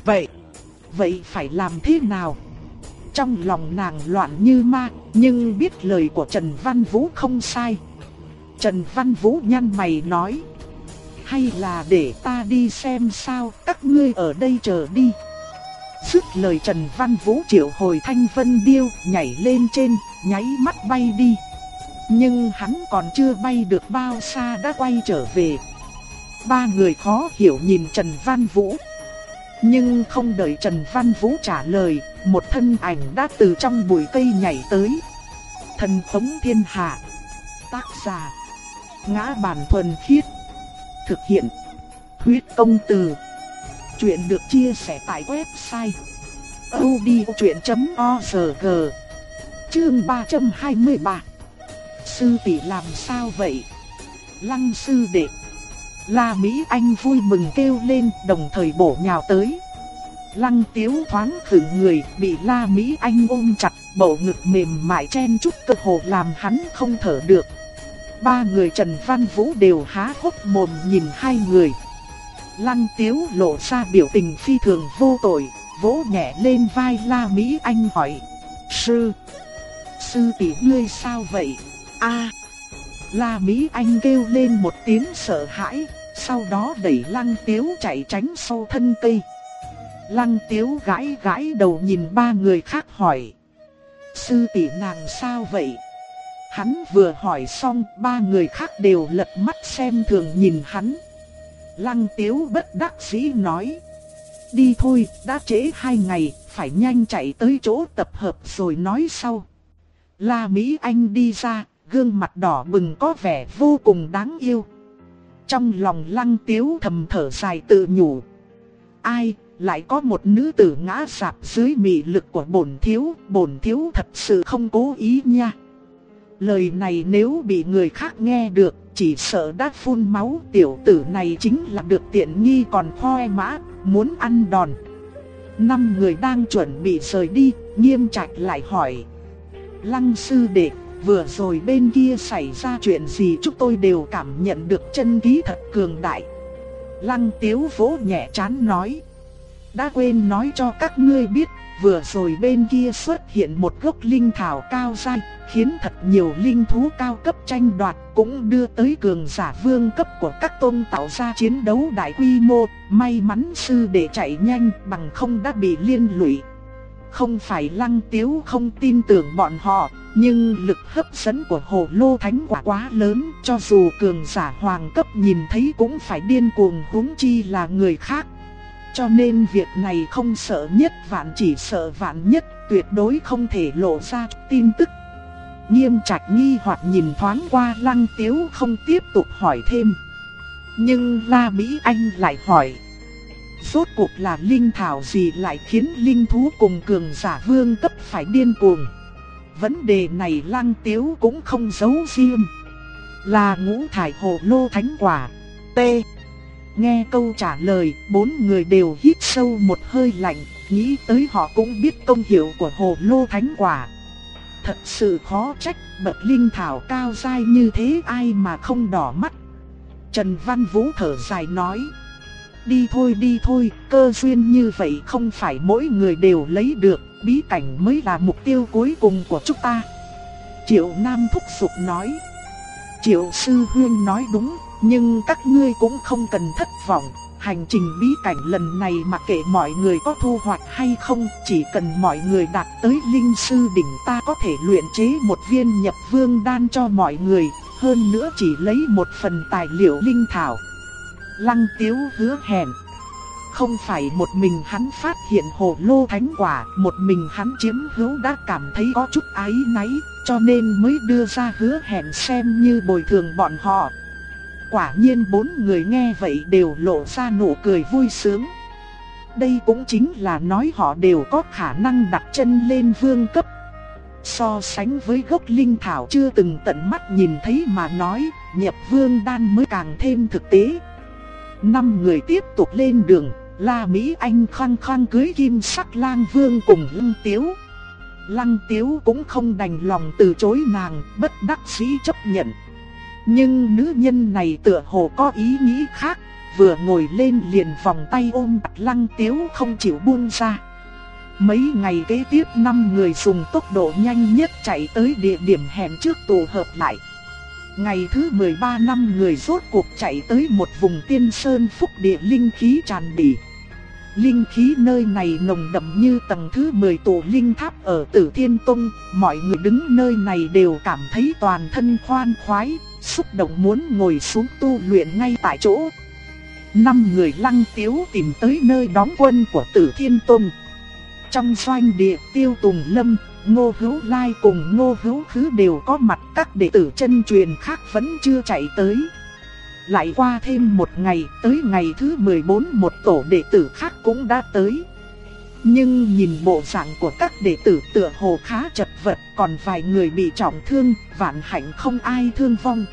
Vậy phải làm thế nào? Trong lòng nàng loạn như ma, nhưng biết lời của Trần Văn Vũ không sai. Trần Văn Vũ nhăn mày nói: hay là để ta đi xem sao, các ngươi ở đây chờ đi. Dứt lời Trần Văn Vũ triệu hồi Thanh Vân Điêu, nhảy lên trên, nháy mắt bay đi. Nhưng hắn còn chưa bay được bao xa đã quay trở về. Ba người khó hiểu nhìn Trần Văn Vũ. Nhưng không đợi Trần Văn Vũ trả lời, một thân ảnh đã từ trong bụi cây nhảy tới. Thần Khống Thiên Hạ. Tác giả: Ngã Bản Thuần Khiết. Thực hiện: Huyết Công Từ. Chuyện được chia sẻ tại website audiochuyện.org. Chương 323. Sư tỷ làm sao vậy? Lăng sư đệ. La Mỹ Anh vui mừng kêu lên, đồng thời bổ nhào tới. Lăng Tiếu thoáng khựng người, bị La Mỹ Anh ôm chặt, bầu ngực mềm mại chen chúc cơ hồ làm hắn không thở được. Ba người Trần Văn Vũ đều há hốc mồm nhìn hai người. Lăng Tiếu lộ ra biểu tình phi thường vô tội, vỗ nhẹ lên vai La Mỹ Anh hỏi: Sư tỷ ngươi sao vậy? La Mỹ Anh kêu lên một tiếng sợ hãi, sau đó đẩy Lăng Tiếu chạy tránh sau thân cây. Lăng Tiếu gãi gãi đầu nhìn ba người khác hỏi: Sư tỷ nàng sao vậy? Hắn vừa hỏi xong, ba người khác đều lật mắt xem thường nhìn hắn. Lăng Tiếu bất đắc dĩ nói: Đi thôi, đã trễ 2 ngày, phải nhanh chạy tới chỗ tập hợp rồi nói sau. La Mỹ Anh đi ra, gương mặt đỏ bừng có vẻ vô cùng đáng yêu. Trong lòng Lăng Tiếu thầm thở dài tự nhủ: ai, lại có một nữ tử ngã sạp dưới mị lực của bổn thiếu thật sự không cố ý nha. Lời này nếu bị người khác nghe được, chỉ sợ đã phun máu. Tiểu tử này chính là được tiện nghi còn khoe mã, muốn ăn đòn. 5 người đang chuẩn bị rời đi, Nghiêm Trạch lại hỏi: Lăng sư đệ, vừa rồi bên kia xảy ra chuyện gì? Chúng tôi đều cảm nhận được chân khí thật cường đại. Lăng Tiếu vỗ nhẹ trán nói: đã quên nói cho các ngươi biết, vừa rồi bên kia xuất hiện một gốc linh thảo cao giai, khiến thật nhiều linh thú cao cấp tranh đoạt, cũng đưa tới cường giả vương cấp của các tôn tạo ra chiến đấu đại quy mô. May mắn sư đệ chạy nhanh, bằng không đã bị liên lụy. Không phải Lăng Tiếu không tin tưởng bọn họ, nhưng lực hấp dẫn của Hồ Lô Thánh Quả quá lớn, cho dù cường giả hoàng cấp nhìn thấy cũng phải điên cuồng, huống chi là người khác. Cho nên việc này không sợ nhất vạn, chỉ sợ vạn nhất, tuyệt đối không thể lộ ra tin tức. Nghiêm Trạch nghi hoặc nhìn thoáng qua Lăng Tiếu, không tiếp tục hỏi thêm. Nhưng La Mỹ Anh lại hỏi: rốt cuộc là linh thảo gì lại khiến linh thú cùng cường giả vương cấp phải điên cuồng? Vấn đề này Lăng Tiếu cũng không giấu riêng. Là Ngũ Thải Hồ Lô Thánh Quả. T. Nghe câu trả lời, 4 người đều hít sâu một hơi lạnh, nghĩ tới họ cũng biết công hiệu của Hồ Lô Thánh Quả. Thật sự khó trách, bậc linh thảo cao giai như thế ai mà không đỏ mắt. Trần Văn Vũ thở dài nói. Đi thôi, cơ duyên như vậy không phải mỗi người đều lấy được, bí cảnh mới là mục tiêu cuối cùng của chúng ta. Triệu Nam thúc giục nói. Triệu sư huynh nói đúng, nhưng các ngươi cũng không cần thất vọng. Hành trình bí cảnh lần này mặc kệ mọi người có thu hoạch hay không, chỉ cần mọi người đạt tới linh sư đỉnh, ta có thể luyện chế một viên nhập vương đan cho mọi người, hơn nữa chỉ lấy một phần tài liệu linh thảo. Lăng Tiếu hứa hẹn. Không phải một mình hắn phát hiện hồ lô thánh quả, một mình hắn chiếm hữu đã cảm thấy có chút áy náy, cho nên mới đưa ra hứa hẹn xem như bồi thường bọn họ. Quả nhiên 4 người nghe vậy đều lộ ra nụ cười vui sướng. Đây cũng chính là nói họ đều có khả năng đặt chân lên vương cấp. So sánh với gốc linh thảo chưa từng tận mắt nhìn thấy mà nói, nhập vương đan mới càng thêm thực tế. 5 người tiếp tục lên đường, La Mỹ Anh khăng khăng cưới Kim Sắc Lang Vương cùng Lăng Tiếu. Lăng Tiếu cũng không đành lòng từ chối nàng, bất đắc dĩ chấp nhận. Nhưng nữ nhân này tựa hồ có ý nghĩ khác, vừa ngồi lên liền vòng tay ôm chặt Lăng Tiếu không chịu buông ra. Mấy ngày kế tiếp 5 người dùng tốc độ nhanh nhất chạy tới địa điểm hẹn trước tụ hợp lại. Ngày thứ 13 5 người rốt cuộc chạy tới một vùng tiên sơn phúc địa linh khí tràn đầy. Linh khí nơi này nồng đậm như tầng thứ 10 tụ linh tháp ở Tử Thiên Tông, mọi người đứng nơi này đều cảm thấy toàn thân khoan khoái, xúc động muốn ngồi xuống tu luyện ngay tại chỗ. 5 người Lăng Tiếu tìm tới nơi đóng quân của Tử Thiên Tông. Trong doanh địa, Tiêu Tùng Lâm, Ngô Hữu Lai cùng Ngô Hữu Khứ đều có mặt, các đệ tử chân truyền khác vẫn chưa chạy tới. Lại qua thêm một ngày, tới ngày thứ 14 một tổ đệ tử khác cũng đã tới. Nhưng nhìn bộ dạng của các đệ tử tựa hồ khá chật vật, còn vài người bị trọng thương, vạn hạnh không ai thương vong.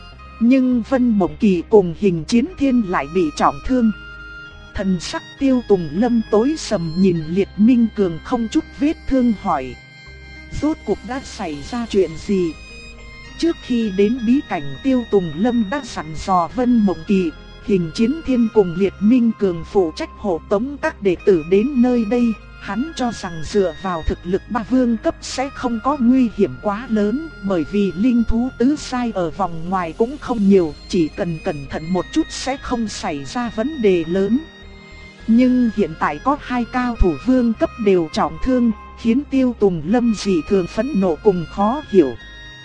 Nhưng Vân Mộng Kỳ cùng Hình Chiến Thiên lại bị trọng thương. Thần sắc Tiêu Tùng Lâm tối sầm nhìn Liệt Minh Cường không chút vết thương hỏi. Rốt cuộc đã xảy ra chuyện gì? Trước khi đến bí cảnh, Tiêu Tùng Lâm đã dặn dò Vân Mộng Kỳ, Hình Chiến Thiên cùng Liệt Minh Cường phụ trách hộ tống các đệ tử đến nơi đây. Hắn cho rằng dựa vào thực lực 3 vương cấp sẽ không có nguy hiểm quá lớn, bởi vì linh thú tứ sai ở vòng ngoài cũng không nhiều, chỉ cần cẩn thận một chút sẽ không xảy ra vấn đề lớn. Nhưng hiện tại có 2 cao thủ vương cấp đều trọng thương, khiến Tiêu Tùng Lâm dị thường phẫn nộ cùng khó hiểu.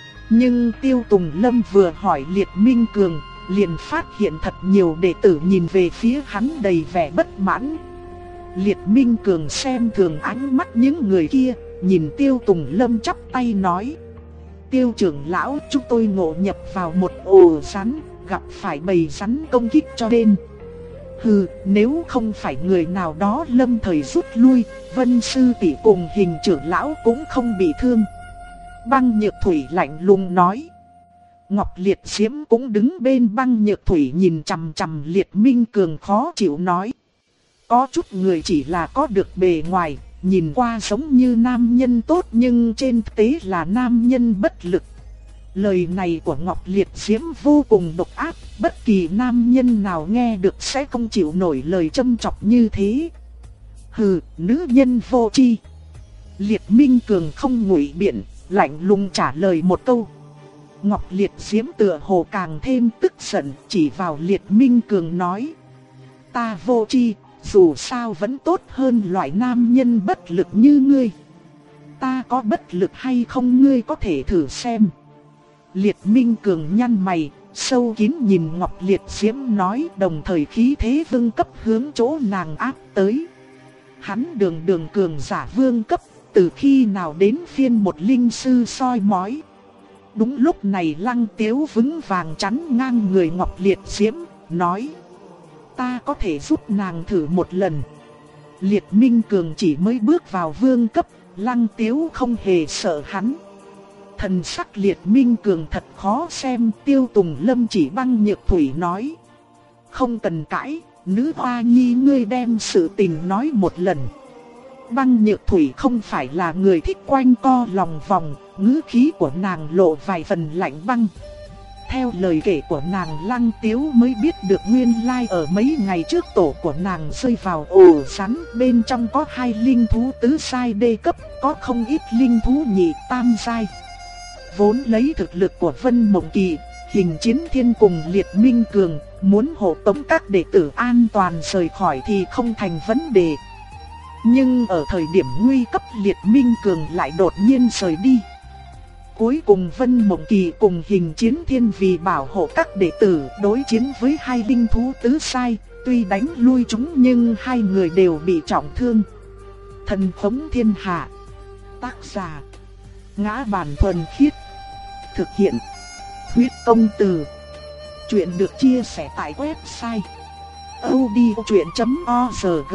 Nhưng Tiêu Tùng Lâm vừa hỏi Liệt Minh Cường, liền phát hiện thật nhiều đệ tử nhìn về phía hắn đầy vẻ bất mãn. Liệt Minh Cường xem thường ánh mắt những người kia, nhìn Tiêu Tùng Lâm chắp tay nói. Tiêu trưởng lão, chúng tôi ngộ nhập vào một ổ rắn, gặp phải bầy rắn công kích cho nên. Hừ, nếu không phải người nào đó lâm thời rút lui, Vân sư tỷ cùng Hình trưởng lão cũng không bị thương. Băng Nhược Thủy lạnh lùng nói. Ngọc Liệt Diễm cũng đứng bên Băng Nhược Thủy nhìn chằm chằm Liệt Minh Cường khó chịu nói. Có chút người chỉ là có được bề ngoài, nhìn qua giống như nam nhân tốt nhưng trên thực tế là nam nhân bất lực. Lời này của Ngọc Liệt Diễm vô cùng độc ác, bất kỳ nam nhân nào nghe được sẽ không chịu nổi lời châm chọc như thế. Hừ, nữ nhân vô tri. Liệt Minh Cường không ngụy biện, lạnh lùng trả lời một câu. Ngọc Liệt Diễm tựa hồ càng thêm tức giận, chỉ vào Liệt Minh Cường nói. Ta vô tri, dù sao vẫn tốt hơn loại nam nhân bất lực như ngươi. Ta có bất lực hay không ngươi có thể thử xem. Liệt Minh Cường nhăn mày, sâu kín nhìn Ngọc Liệt Diễm nói, đồng thời khí thế vương cấp hướng chỗ nàng áp tới. Hắn đường cường giả vương cấp, từ khi nào đến phiên một linh sư soi mói. Đúng lúc này Lăng Tiếu vững vàng chắn ngang người Ngọc Liệt Diễm, nói. Ta có thể giúp nàng thử một lần. Liệt Minh Cường chỉ mới bước vào vương cấp, Lăng Tiếu không hề sợ hắn. Thần sắc Liệt Minh Cường thật khó xem. Tiêu Tùng Lâm chỉ Băng Nhược Thủy nói. Không cần cãi, nữ hoa nhi ngươi đem sự tình nói một lần. Băng Nhược Thủy không phải là người thích quanh co lòng vòng, ngữ khí của nàng lộ vài phần lạnh băng. Theo lời kể của nàng, Lăng Tiếu mới biết được nguyên lai ở mấy ngày trước tổ của nàng rơi vào ổ rắn, bên trong có 2 linh thú tứ sai đê cấp, có không ít linh thú nhị tam sai. Vốn lấy thực lực của Vân Mộng Kỳ, Hình Chiến Thiên cùng Liệt Minh Cường, muốn hộ tống các đệ tử an toàn rời khỏi thì không thành vấn đề. Nhưng ở thời điểm nguy cấp, Liệt Minh Cường lại đột nhiên rời đi. Cuối cùng Vân Mộng Kỳ cùng Hình Chiến Thiên vì bảo hộ các đệ tử đối chiến với 2 linh thú tứ sai, tuy đánh lui chúng nhưng 2 người đều bị trọng thương. Thần Khống Thiên Hạ. Tác giả: Ngã Bản Thuần Khiết. Thực hiện: Huyết Công Từ. Chuyện được chia sẻ tại website audiochuyện.org.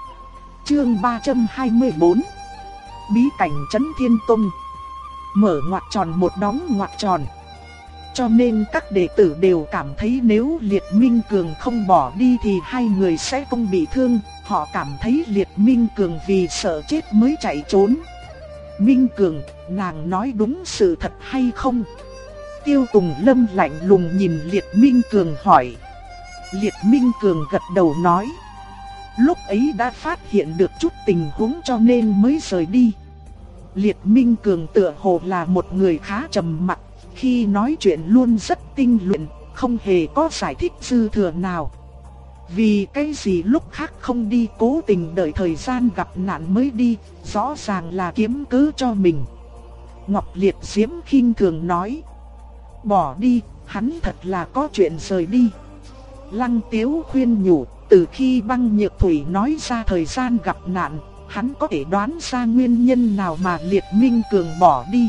Chương 324. Bí cảnh Chấn Thiên Tông. Mở ngoặc tròn một đóng ngoặc tròn. Cho nên các đệ tử đều cảm thấy nếu Liệt Minh Cường không bỏ đi thì 2 người sẽ không bị thương. Họ cảm thấy Liệt Minh Cường vì sợ chết mới chạy trốn. Minh Cường, nàng nói đúng sự thật hay không? Tiêu Tùng Lâm lạnh lùng nhìn Liệt Minh Cường hỏi. Liệt Minh Cường gật đầu nói. Lúc ấy đã phát hiện được chút tình huống cho nên mới rời đi. Liệt Minh Cường tựa hồ là một người khá trầm mặc, khi nói chuyện luôn rất tinh luyện, không hề có giải thích dư thừa nào. Vì cái gì lúc khác không đi, cố tình đợi thời gian gặp nạn mới đi, rõ ràng là kiếm cớ cho mình. Ngọc Liệt Diễm khinh thường nói. Bỏ đi, hắn thật là có chuyện rời đi. Lăng Tiếu khuyên nhủ, từ khi Băng Nhược Thủy nói ra thời gian gặp nạn, hắn có thể đoán ra nguyên nhân nào mà Liệt Minh Cường bỏ đi.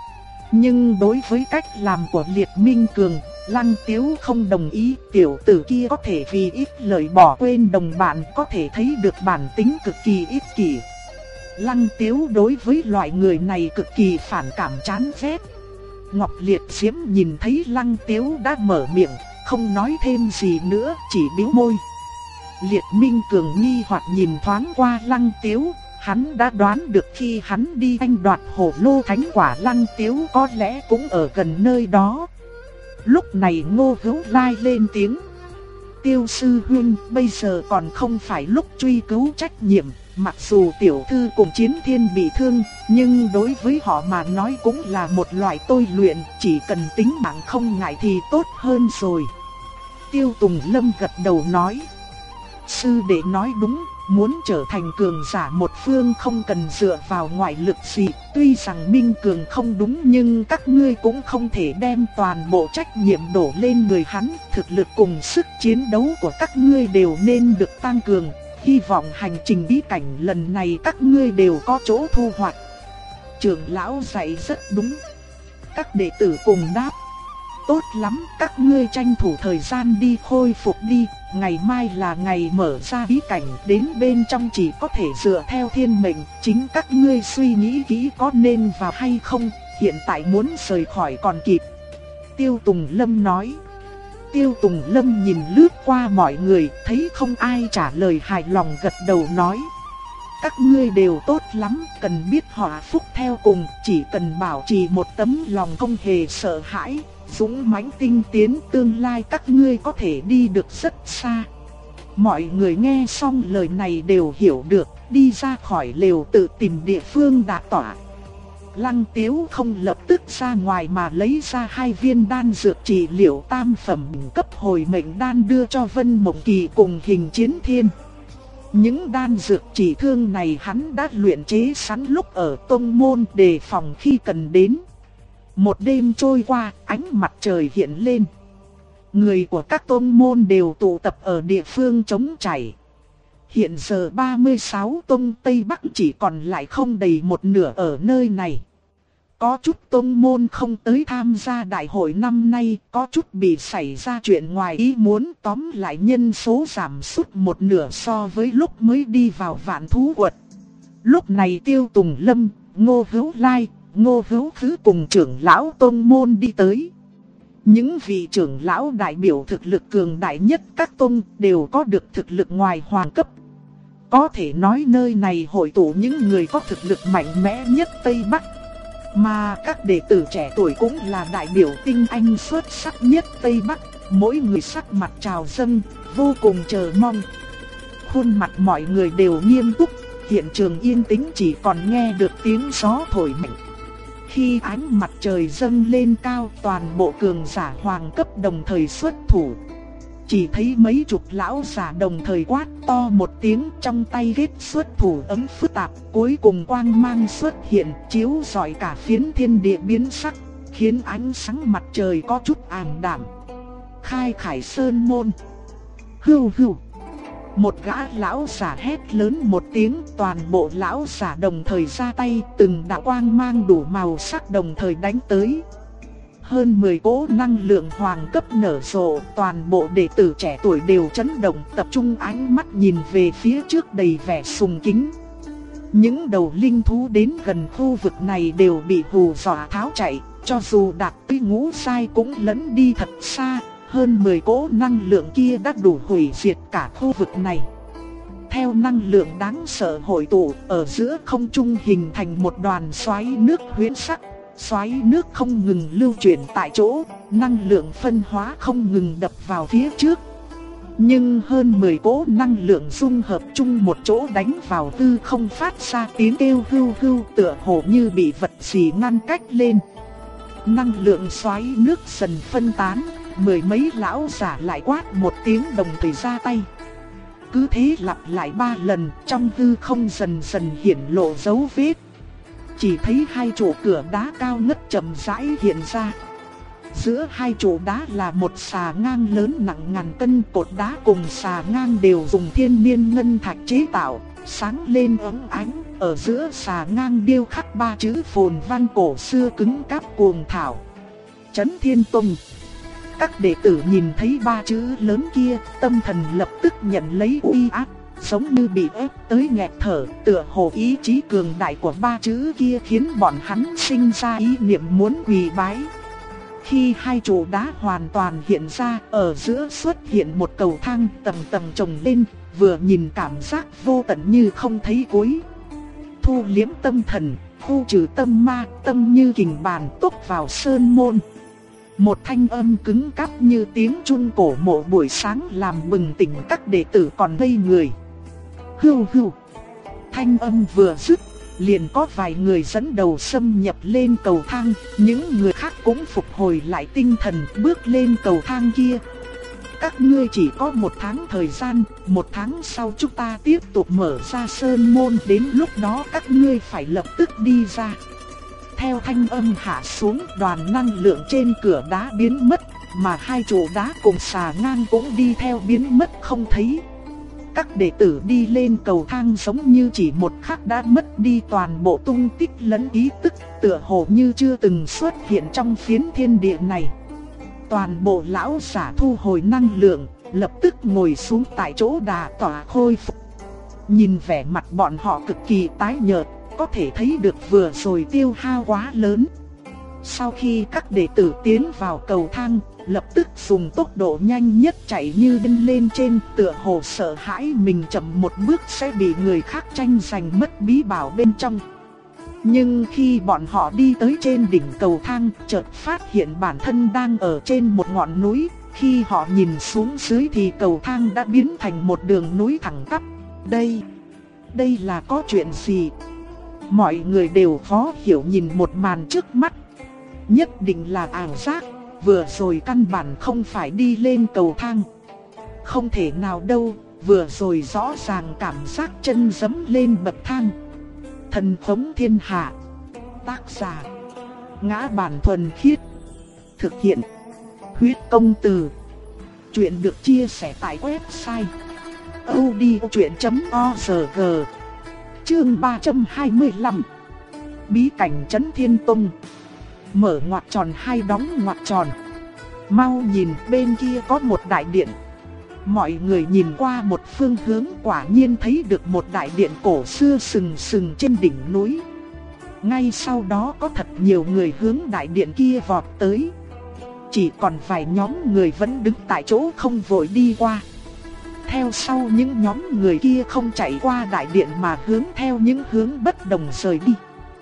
Nhưng đối với cách làm của Liệt Minh Cường, Lăng Tiếu không đồng ý. Tiểu tử kia có thể vì ít lời bỏ quên đồng bạn, có thể thấy được bản tính cực kỳ ích kỷ. Lăng Tiếu đối với loại người này cực kỳ phản cảm chán ghét. Ngọc Liệt Diễm nhìn thấy Lăng Tiếu đã mở miệng, không nói thêm gì nữa, chỉ bĩu môi. Liệt Minh Cường nghi hoặc nhìn thoáng qua Lăng Tiếu, hắn đã đoán được khi hắn đi tranh đoạt Hổ Lô Thánh Quả, Lăng Tiếu có lẽ cũng ở gần nơi đó. Lúc này Ngô Hữu Lai lên tiếng. Tiêu sư huynh, bây giờ còn không phải lúc truy cứu trách nhiệm. Mặc dù tiểu thư cùng Chiến Thiên bị thương, nhưng đối với họ mà nói cũng là một loại tôi luyện, chỉ cần tính mạng không ngại thì tốt hơn rồi. Tiêu Tùng Lâm gật đầu nói. Sư đệ nói đúng, muốn trở thành cường giả một phương không cần dựa vào ngoại lực gì. Tuy rằng Minh Cường không đúng nhưng các ngươi cũng không thể đem toàn bộ trách nhiệm đổ lên người hắn. Thực lực cùng sức chiến đấu của các ngươi đều nên được tăng cường. Hy vọng hành trình bí cảnh lần này các ngươi đều có chỗ thu hoạch. Trưởng lão dạy rất đúng. Các đệ tử cùng đáp. Tốt lắm, các ngươi tranh thủ thời gian đi khôi phục đi. Ngày mai là ngày mở ra bí cảnh, đến bên trong chỉ có thể dựa theo thiên mệnh. Chính các ngươi suy nghĩ kỹ có nên vào hay không, hiện tại muốn rời khỏi còn kịp. Tiêu Tùng Lâm nói. Tiêu Tùng Lâm nhìn lướt qua mọi người, thấy không ai trả lời hài lòng gật đầu nói. Các ngươi đều tốt lắm, cần biết hòa phúc theo cùng, chỉ cần bảo trì một tấm lòng không hề sợ hãi, dũng mãnh tinh tiến, tương lai các ngươi có thể đi được rất xa. Mọi người nghe xong lời này đều hiểu được, đi ra khỏi lều tự tìm địa phương đả tọa. Lăng Tiếu không lập tức ra ngoài mà lấy ra 2 viên đan dược trị liệu tam phẩm cấp hồi mệnh đan đưa cho Vân Mộng Kỳ cùng Hình Chiến Thiên. Những đan dược trị thương này hắn đã luyện chế sẵn lúc ở tông môn đề phòng khi cần đến. Một đêm trôi qua, ánh mặt trời hiện lên. Người của các tông môn đều tụ tập ở địa phương trống trải. Hiện giờ 36 tông Tây Bắc chỉ còn lại không đầy một nửa ở nơi này. Có chút tông môn không tới tham gia đại hội năm nay, có chút bị xảy ra chuyện ngoài ý muốn, tóm lại nhân số giảm sút một nửa so với lúc mới đi vào Vạn Thú Quật. Lúc này Tiêu Tùng Lâm, Ngô Hữu Lai, Ngô Hữu Khứ cùng trưởng lão tông môn đi tới. Những vị trưởng lão đại biểu thực lực cường đại nhất các tông đều có được thực lực ngoài hoàng cấp. Có thể nói nơi này hội tụ những người có thực lực mạnh mẽ nhất Tây Bắc. Mà các đệ tử trẻ tuổi cũng là đại biểu tinh anh xuất sắc nhất Tây Bắc, mỗi người sắc mặt trào dâng, vô cùng chờ mong. Khuôn mặt mọi người đều nghiêm túc, hiện trường yên tĩnh, chỉ còn nghe được tiếng gió thổi mạnh. Khi ánh mặt trời dâng lên cao, toàn bộ cường giả hoàng cấp đồng thời xuất thủ. Chỉ thấy mấy chục lão giả đồng thời quát to một tiếng, trong tay ghét xuất thủ ấm phức tạp, cuối cùng quang mang xuất hiện, chiếu rọi cả phiến thiên địa biến sắc, khiến ánh sáng mặt trời có chút ảm đạm. Khai Khải Sơn môn. Hưu hưu. Một gã lão giả hét lớn một tiếng, toàn bộ lão giả đồng thời ra tay, từng đạo quang mang đủ màu sắc đồng thời đánh tới. Hơn 10 cỗ năng lượng hoàng cấp nở rộ, toàn bộ đệ tử trẻ tuổi đều chấn động, tập trung ánh mắt nhìn về phía trước đầy vẻ sùng kính. Những đầu linh thú đến gần khu vực này đều bị hù dọa tháo chạy, cho dù đạt tới ngũ sai cũng lẫn đi thật xa. Hơn 10 cỗ năng lượng kia đã đủ hủy diệt cả khu vực này. Theo năng lượng đáng sợ hội tụ, ở giữa không trung hình thành một đoàn xoáy nước huyễn sắc. Xoáy nước không ngừng lưu chuyển tại chỗ, năng lượng phân hóa không ngừng đập vào phía trước. Nhưng hơn 10 cỗ năng lượng dung hợp chung một chỗ đánh vào tư không, phát ra tiếng kêu hưu hưu, tựa hồ như bị vật gì ngăn cách lên. Năng lượng xoáy nước dần phân tán, mười mấy lão giả lại quát một tiếng đồng thời ra tay. Cứ thế lặp lại 3 lần, trong hư không dần dần hiển lộ dấu vết. Chỉ thấy hai trụ cửa đá cao ngất chậm rãi hiện ra. Giữa hai trụ đá là một xà ngang lớn nặng ngàn cân, cột đá cùng xà ngang đều dùng thiên niên ngân thạch chế tạo, sáng lên óng ánh. Ở giữa xà ngang điêu khắc 3 chữ phồn văn cổ xưa cứng cáp cuồng thảo: Chấn Thiên Tông. Các đệ tử nhìn thấy 3 chữ lớn kia, tâm thần lập tức nhận lấy uy áp, giống như bị ép tới nghẹt thở, tựa hồ ý chí cường đại của 3 chữ kia khiến bọn hắn sinh ra ý niệm muốn quỳ bái. Khi hai trụ đá hoàn toàn hiện ra, ở giữa xuất hiện một cầu thang tầng tầng chồng lên, vừa nhìn cảm giác vô tận như không thấy cuối. Thu liễm tâm thần, khu trừ tâm ma, tâm như kình bàn túc vào sơn môn. Một thanh âm cứng cáp như tiếng chuông cổ mộ buổi sáng làm bừng tỉnh các đệ tử còn ngây người. Hưu hưu. Thanh âm vừa dứt, liền có vài người dẫn đầu xâm nhập lên cầu thang, những người khác cũng phục hồi lại tinh thần bước lên cầu thang kia. Các ngươi chỉ có 1 tháng thời gian, 1 tháng sau chúng ta tiếp tục mở ra sơn môn, đến lúc đó các ngươi phải lập tức đi ra. Theo thanh âm hạ xuống, đoàn năng lượng trên cửa đá biến mất, mà hai trụ đá cùng xà ngang cũng đi theo biến mất không thấy. Các đệ tử đi lên cầu thang giống như chỉ một khắc đã mất đi toàn bộ tung tích lẫn ý tức, tựa hồ như chưa từng xuất hiện trong phiến thiên địa này. Toàn bộ lão giả thu hồi năng lượng, lập tức ngồi xuống tại chỗ đà tỏa khôi phục. Nhìn vẻ mặt bọn họ cực kỳ tái nhợt, có thể thấy được vừa rồi tiêu hao quá lớn. Sau khi các đệ tử tiến vào cầu thang, lập tức dùng tốc độ nhanh nhất chạy như điên lên trên, tựa hồ sợ hãi mình chậm một bước sẽ bị người khác tranh giành mất bí bảo bên trong. Nhưng khi bọn họ đi tới trên đỉnh cầu thang, chợt phát hiện bản thân đang ở trên một ngọn núi. Khi họ nhìn xuống dưới thì cầu thang đã biến thành một đường núi thẳng tắp. Đây là có chuyện gì? Mọi người đều khó hiểu nhìn một màn trước mắt. Nhất định là ảo giác, vừa rồi căn bản không phải đi lên cầu thang. Không thể nào đâu, vừa rồi rõ ràng cảm giác chân giẫm lên bậc thang. Thần khống thiên hạ. Tác giả: Ngã Bản Thuần Khiết. Thực hiện: Huyết Công Từ. Chuyện được chia sẻ tại website audiochuyện.org. Chương 325. Bí cảnh Chấn Thiên Tông. Mở ngoặc tròn hay đóng ngoặc tròn. Mau nhìn, bên kia có một đại điện. Mọi người nhìn qua một phương hướng, quả nhiên thấy được một đại điện cổ xưa sừng sừng trên đỉnh núi. Ngay sau đó có thật nhiều người hướng đại điện kia vọt tới. Chỉ còn vài nhóm người vẫn đứng tại chỗ không vội đi qua. Theo sau những nhóm người kia không chạy qua đại điện mà hướng theo những hướng bất đồng rời đi.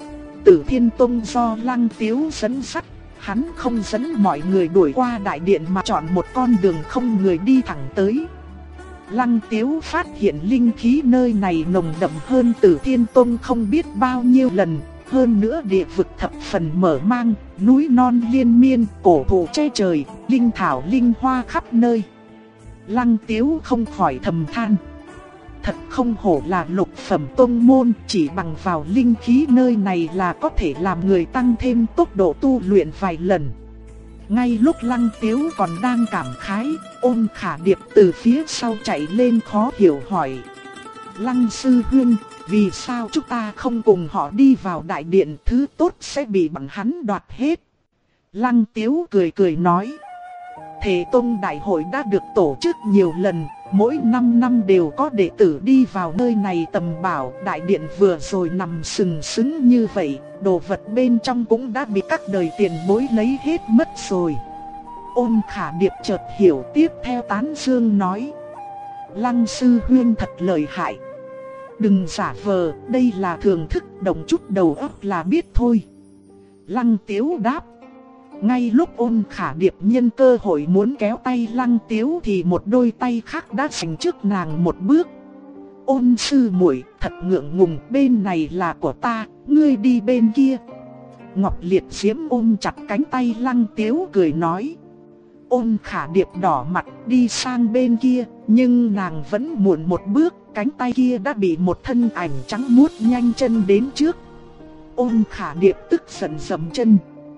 Tử Thiên Tông do Lăng Tiếu dẫn dắt, hắn không dẫn mọi người đuổi qua đại điện mà chọn một con đường không người đi thẳng tới. Lăng Tiếu phát hiện linh khí nơi này nồng đậm hơn Tử Thiên Tông không biết bao nhiêu lần, hơn nữa địa vực thập phần mở mang, núi non liên miên, cổ thụ che trời, linh thảo linh hoa khắp nơi. Lăng Tiếu không khỏi thầm than. Thật không hổ là lục phẩm tông môn, chỉ bằng vào linh khí nơi này là có thể làm người tăng thêm tốc độ tu luyện vài lần. Ngay lúc Lăng Tiếu còn đang cảm khái, Ôn Khả Điệp từ phía sau chạy lên khó hiểu hỏi. Lăng sư huynh, vì sao chúng ta không cùng họ đi vào đại điện, thứ tốt sẽ bị bọn hắn đoạt hết? Lăng Tiếu cười cười nói. Thể Tông đại hội đã được tổ chức nhiều lần, mỗi 5 năm đều có đệ tử đi vào nơi này tầm bảo. Đại điện vừa rồi nằm sừng sững như vậy, đồ vật bên trong cũng đã bị các đời tiền bối lấy hết mất rồi. Ôn Khả Điệp chợt hiểu, tiếp theo tán dương nói. Lăng sư huynh thật lợi hại. Đừng giả vờ, đây là thường thức, động chút đầu óc là biết thôi. Lăng Tiếu đáp. Ngay lúc Ôn Khả Điệp nhân cơ hội muốn kéo tay Lăng Tiếu thì một đôi tay khác đã giành trước nàng một bước. Ôn sư muội, thật ngượng ngùng, bên này là của ta, ngươi đi bên kia. Ngọc Liệt Diễm ôm chặt cánh tay Lăng Tiếu cười nói. Ôn Khả Điệp đỏ mặt đi sang bên kia, nhưng nàng vẫn muộn một bước, cánh tay kia đã bị một thân ảnh trắng muốt nhanh chân đến trước. Ôn Khả Điệp tức giận giẫm chân.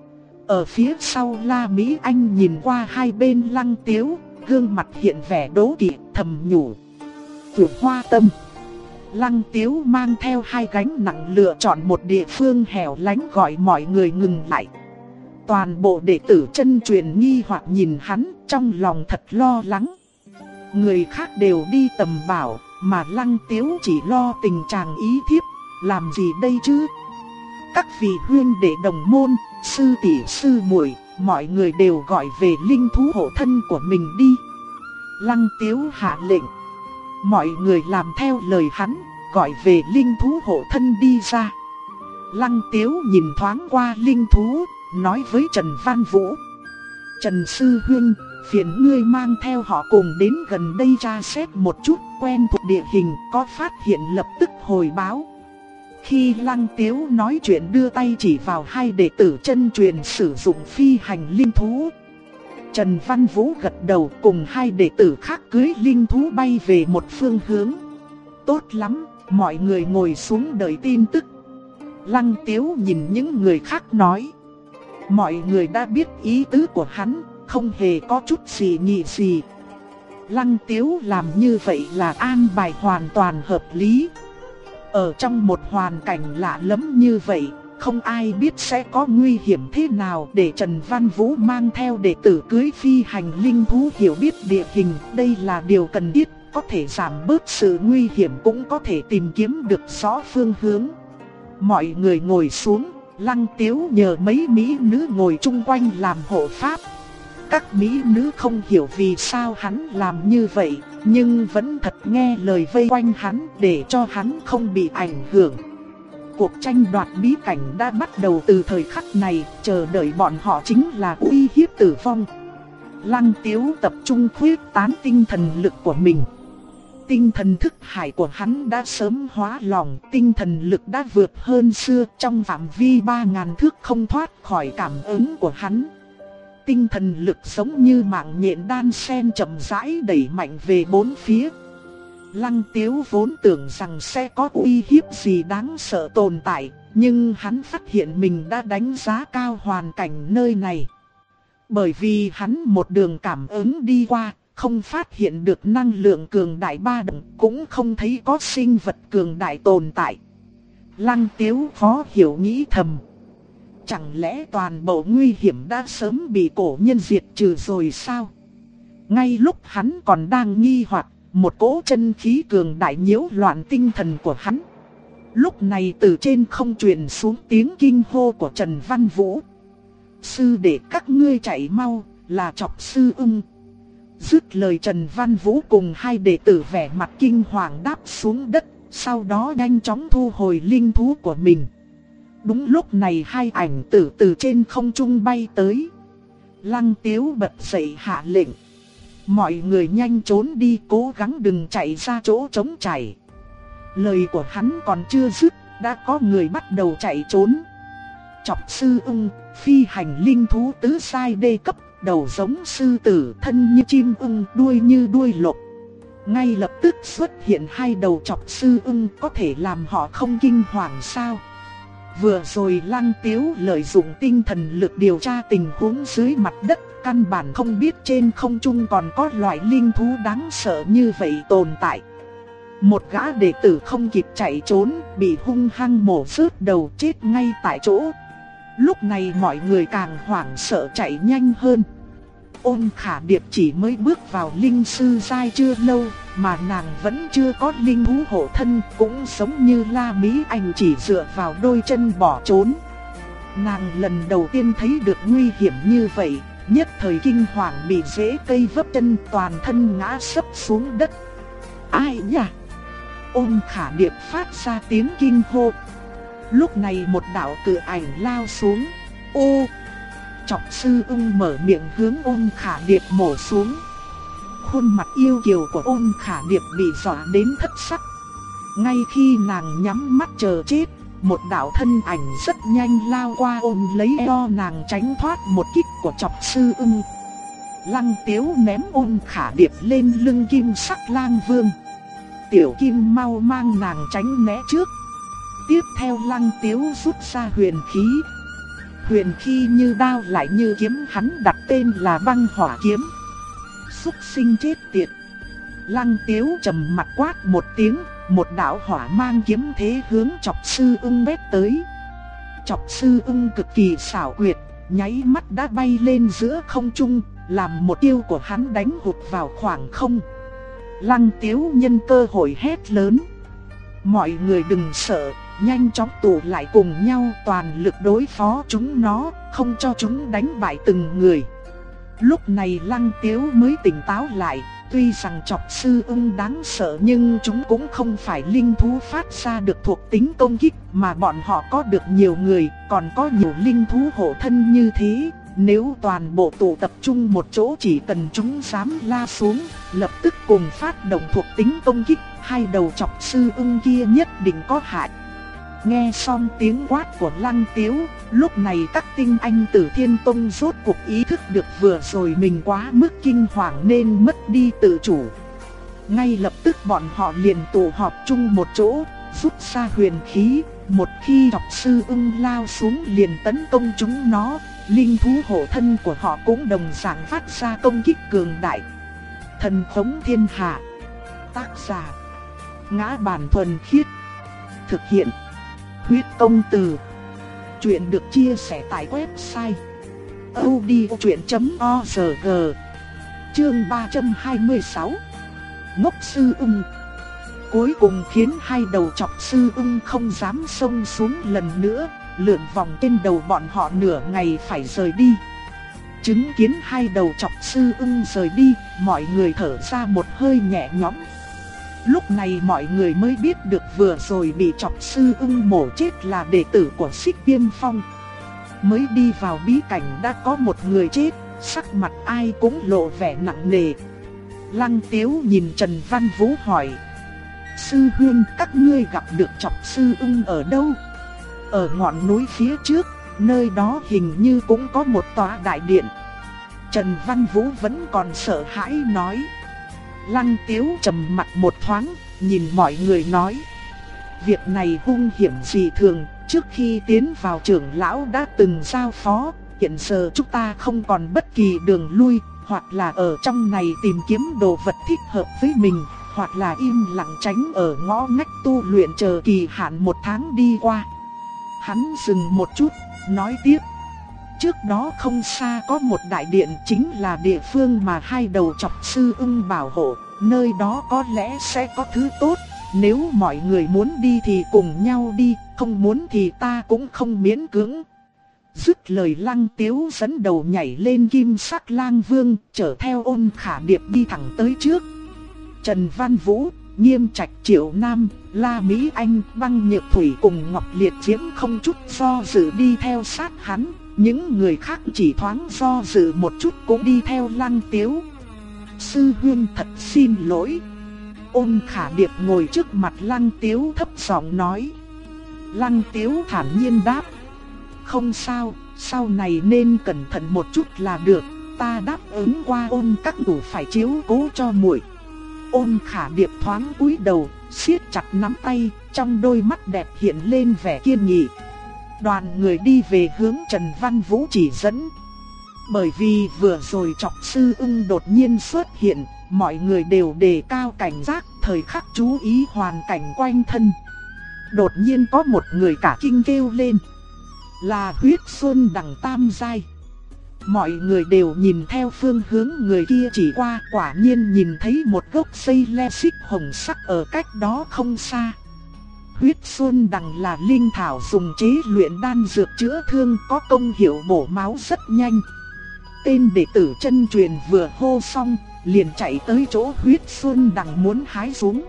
Ở phía sau La Mỹ Anh nhìn qua hai bên Lăng Tiếu, gương mặt hiện vẻ đố kỵ, thầm nhủ. Vượt Hoa Tâm. Lăng Tiếu mang theo hai gánh nặng lựa chọn một địa phương hẻo lánh gọi mọi người ngừng lại. Toàn bộ đệ tử chân truyền nghi hoặc nhìn hắn, trong lòng thật lo lắng. Người khác đều đi tầm bảo, mà Lăng Tiếu chỉ lo tình trạng ý thiếp, làm gì đây chứ? Các vị huynh đệ đồng môn, sư tỷ sư muội, mọi người đều gọi về linh thú hộ thân của mình đi. Lăng Tiếu hạ lệnh. Mọi người làm theo lời hắn, gọi về linh thú hộ thân đi ra. Lăng Tiếu nhìn thoáng qua linh thú, nói với Trần Văn Vũ. Trần sư huynh, phiền ngươi mang theo họ cùng đến gần đây tra xét một chút, quen thuộc địa hình, có phát hiện lập tức hồi báo. Khi Lăng Tiếu nói chuyện đưa tay chỉ vào hai đệ tử chân truyền sử dụng phi hành linh thú. Trần Văn Vũ gật đầu, cùng hai đệ tử khác cưỡi linh thú bay về một phương hướng. Tốt lắm, mọi người ngồi xuống đợi tin tức. Lăng Tiếu nhìn những người khác nói. Mọi người đã biết ý tứ của hắn, không hề có chút gì nghi gì. Lăng Tiếu làm như vậy là an bài hoàn toàn hợp lý. Ở trong một hoàn cảnh lạ lẫm như vậy, không ai biết sẽ có nguy hiểm thế nào, để Trần Văn Vũ mang theo đệ tử cưỡi phi hành linh thú hiểu biết địa hình, đây là điều cần thiết, có thể giảm bớt sự nguy hiểm cũng có thể tìm kiếm được rõ phương hướng. Mọi người ngồi xuống, Lăng Tiếu nhờ mấy mỹ nữ ngồi chung quanh làm hộ pháp. Các mỹ nữ không hiểu vì sao hắn làm như vậy, nhưng vẫn thật nghe lời vây quanh hắn để cho hắn không bị ảnh hưởng. Cuộc tranh đoạt bí cảnh đã bắt đầu từ thời khắc này, chờ đợi bọn họ chính là uy hiếp tử vong. Lăng Tiếu tập trung khuyết tán tinh thần lực của mình. Tinh thần thức hải của hắn đã sớm hóa lỏng, tinh thần lực đã vượt hơn xưa, trong phạm vi 3000 thước không thoát khỏi cảm ứng của hắn. Tinh thần lực giống như mạng nhện đan sen chậm rãi đẩy mạnh về bốn phía. Lăng Tiếu vốn tưởng rằng sẽ có uy hiếp gì đáng sợ tồn tại, nhưng hắn phát hiện mình đã đánh giá cao hoàn cảnh nơi này. Bởi vì hắn một đường cảm ứng đi qua, không phát hiện được năng lượng cường đại ba động, cũng không thấy có sinh vật cường đại tồn tại. Lăng Tiếu khó hiểu nghĩ thầm. Chẳng lẽ toàn bộ nguy hiểm đã sớm bị cổ nhân diệt trừ rồi sao? Ngay lúc hắn còn đang nghi hoặc, một cỗ chân khí cường đại nhiễu loạn tinh thần của hắn. Lúc này từ trên không truyền xuống tiếng kinh hô của Trần Văn Vũ. Sư đệ các ngươi chạy mau, là Chọc Sư Ưng. Dứt lời Trần Văn Vũ cùng hai đệ tử vẻ mặt kinh hoàng đáp xuống đất, sau đó nhanh chóng thu hồi linh thú của mình. Đúng lúc này hai ảnh tử từ trên không trung bay tới. Lăng Tiếu bật dậy hạ lệnh. Mọi người nhanh trốn đi, cố gắng đừng chạy ra chỗ trống chảy. Lời của hắn còn chưa dứt, đã có người bắt đầu chạy trốn. Chọc sư ưng, phi hành linh thú tứ sai đê cấp, đầu giống sư tử, thân như chim ưng, đuôi như đuôi lộc. Ngay lập tức xuất hiện hai đầu chọc sư ưng, có thể làm họ không kinh hoàng sao? Vừa rồi Lăng Tiếu lợi dụng tinh thần lực điều tra tình huống dưới mặt đất, căn bản không biết trên không trung còn có loại linh thú đáng sợ như vậy tồn tại. Một gã đệ tử không kịp chạy trốn, bị hung hăng mổ rớt đầu, chết ngay tại chỗ. Lúc này mọi người càng hoảng sợ chạy nhanh hơn. Ôn Khả Điệp chỉ mới bước vào linh sư giai chưa lâu, mà nàng vẫn chưa có linh thú hộ thân, cũng giống như La Mỹ Anh chỉ dựa vào đôi chân bỏ trốn. Nàng lần đầu tiên thấy được nguy hiểm như vậy, nhất thời kinh hoàng bị rễ cây vấp chân, toàn thân ngã sấp xuống đất. Ai nhỉ? Ôn Khả Điệp phát ra tiếng kinh hô. Lúc này một đạo cự ảnh lao xuống. Ô! Chọc sư ưng mở miệng hướng Ôn Khả Điệp mổ xuống. Khuôn mặt yêu kiều của Ôn Khả Điệp bị dọa đến thất sắc. Ngay khi nàng nhắm mắt chờ chết, một đạo thân ảnh rất nhanh lao qua ôm lấy eo nàng, tránh thoát một kích của chọc sư ưng. Lăng Tiếu ném Ôn Khả Điệp lên lưng Kim Sắc Lang Vương. Tiểu Kim mau mang nàng tránh né trước. Tiếp theo Lăng Tiếu rút ra huyền khí. Huyền khí như đao lại như kiếm, hắn đặt tên là Băng Hỏa Kiếm. Súc sinh chết tiệt. Lăng Tiếu trầm mặt quát một tiếng, một đạo hỏa mang kiếm thế hướng chọc sư ưng bét tới. Chọc sư ưng cực kỳ xảo quyệt, nháy mắt đã bay lên giữa không trung, làm một tiêu của hắn đánh hụt vào khoảng không. Lăng Tiếu nhân cơ hội hét lớn. Mọi người đừng sợ, nhanh chóng tụ lại cùng nhau, toàn lực đối phó chúng nó, không cho chúng đánh bại từng người. Lúc này Lăng Tiếu mới tỉnh táo lại. Tuy rằng chọc sư ưng đáng sợ nhưng chúng cũng không phải linh thú phát ra được thuộc tính công kích, mà bọn họ có được nhiều người, còn có nhiều linh thú hộ thân như thế. Nếu toàn bộ tụ tập trung một chỗ, chỉ cần chúng dám la xuống, lập tức cùng phát động thuộc tính công kích, hai đầu chọc sư ưng kia nhất định có hại. Nghe xong tiếng quát của Lăng Tiếu, lúc này các tinh anh Tử Thiên Tông rốt cuộc ý thức được vừa rồi mình quá mức kinh hoàng nên mất đi tự chủ. Ngay lập tức bọn họ liền tụ họp chung một chỗ, rút ra huyền khí, một khi chọc sư ưng lao xuống liền tấn công chúng nó. Linh thú hộ thân của họ cũng đồng dạng phát ra công kích cường đại. Thần Khống Thiên Hạ. Tác giả: Ngã Bản Thuần Khiết. Thực hiện: Huyết Công Từ. Chuyện được chia sẻ tại website audiochuyện.org. Chương 326. Ngốc sư ưng. Cuối cùng khiến hai đầu chọc sư ưng không dám xông xuống lần nữa, lượn vòng trên đầu bọn họ nửa ngày phải rời đi. Chứng kiến hai đầu chọc sư ưng rời đi, mọi người thở ra một hơi nhẹ nhõm. Lúc này mọi người mới biết được vừa rồi bị chọc sư ưng mổ chết là đệ tử của Xích Viêm Phong. Mới đi vào bí cảnh đã có một người chết, sắc mặt ai cũng lộ vẻ nặng nề. Lăng Tiếu nhìn Trần Văn Vũ hỏi: Sư huynh, các ngươi gặp được chọc sư ưng ở đâu? Ở ngọn núi phía trước, nơi đó hình như cũng có một tòa đại điện. Trần Văn Vũ vẫn còn sợ hãi nói. Lăng Tiếu trầm mặt một thoáng, nhìn mọi người nói: Việc này hung hiểm dị thường, trước khi tiến vào trưởng lão đã từng giao phó, hiện giờ chúng ta không còn bất kỳ đường lui, hoặc là ở trong này tìm kiếm đồ vật thích hợp với mình, hoặc là im lặng tránh ở ngõ ngách tu luyện chờ kỳ hạn một tháng đi qua. Hắn dừng một chút, nói tiếp: Trước đó không xa có một đại điện, chính là địa phương mà hai đầu chọc sư ưng bảo hộ, nơi đó có lẽ sẽ có thứ tốt, nếu mọi người muốn đi thì cùng nhau đi, không muốn thì ta cũng không miễn cưỡng. Dứt lời Lăng Tiếu dẫn đầu nhảy lên Kim Sắc Lang Vương, chở theo Ôn Khả Điệp đi thẳng tới trước. Trần Văn Vũ, Nghiêm Trạch, Triệu Nam, La Mỹ Anh, Băng Nhược Thủy cùng Ngọc Liệt Diễm không chút do dự đi theo sát hắn. Những người khác chỉ thoáng do dự một chút cũng đi theo Lăng Tiếu. Sư huynh thật xin lỗi. Ôn Khả Điệp ngồi trước mặt Lăng Tiếu thấp giọng nói. Lăng Tiếu thản nhiên đáp. Không sao, sau này nên cẩn thận một chút là được. Ta đáp ứng qua Ôn các chủ phải chiếu cố cho muội. Ôn Khả Điệp thoáng cúi đầu, siết chặt nắm tay, trong đôi mắt đẹp hiện lên vẻ kiên nghị. Đoàn người đi về hướng Trần Văn Vũ chỉ dẫn. Bởi vì vừa rồi Trọc Sư Ưng đột nhiên xuất hiện, mọi người đều đề cao cảnh giác, thời khắc chú ý hoàn cảnh quanh thân. Đột nhiên có một người cả kinh kêu lên. Là Huyết Xuân Đằng Tam Giai. Mọi người đều nhìn theo phương hướng người kia chỉ qua, quả nhiên nhìn thấy một gốc cây le xích hồng sắc ở cách đó không xa. Huyết Xuân Đằng là linh thảo dùng chế luyện đan dược chữa thương, có công hiệu bổ máu rất nhanh. Tên đệ tử chân truyền vừa hô xong, liền chạy tới chỗ Huyết Xuân Đằng muốn hái xuống.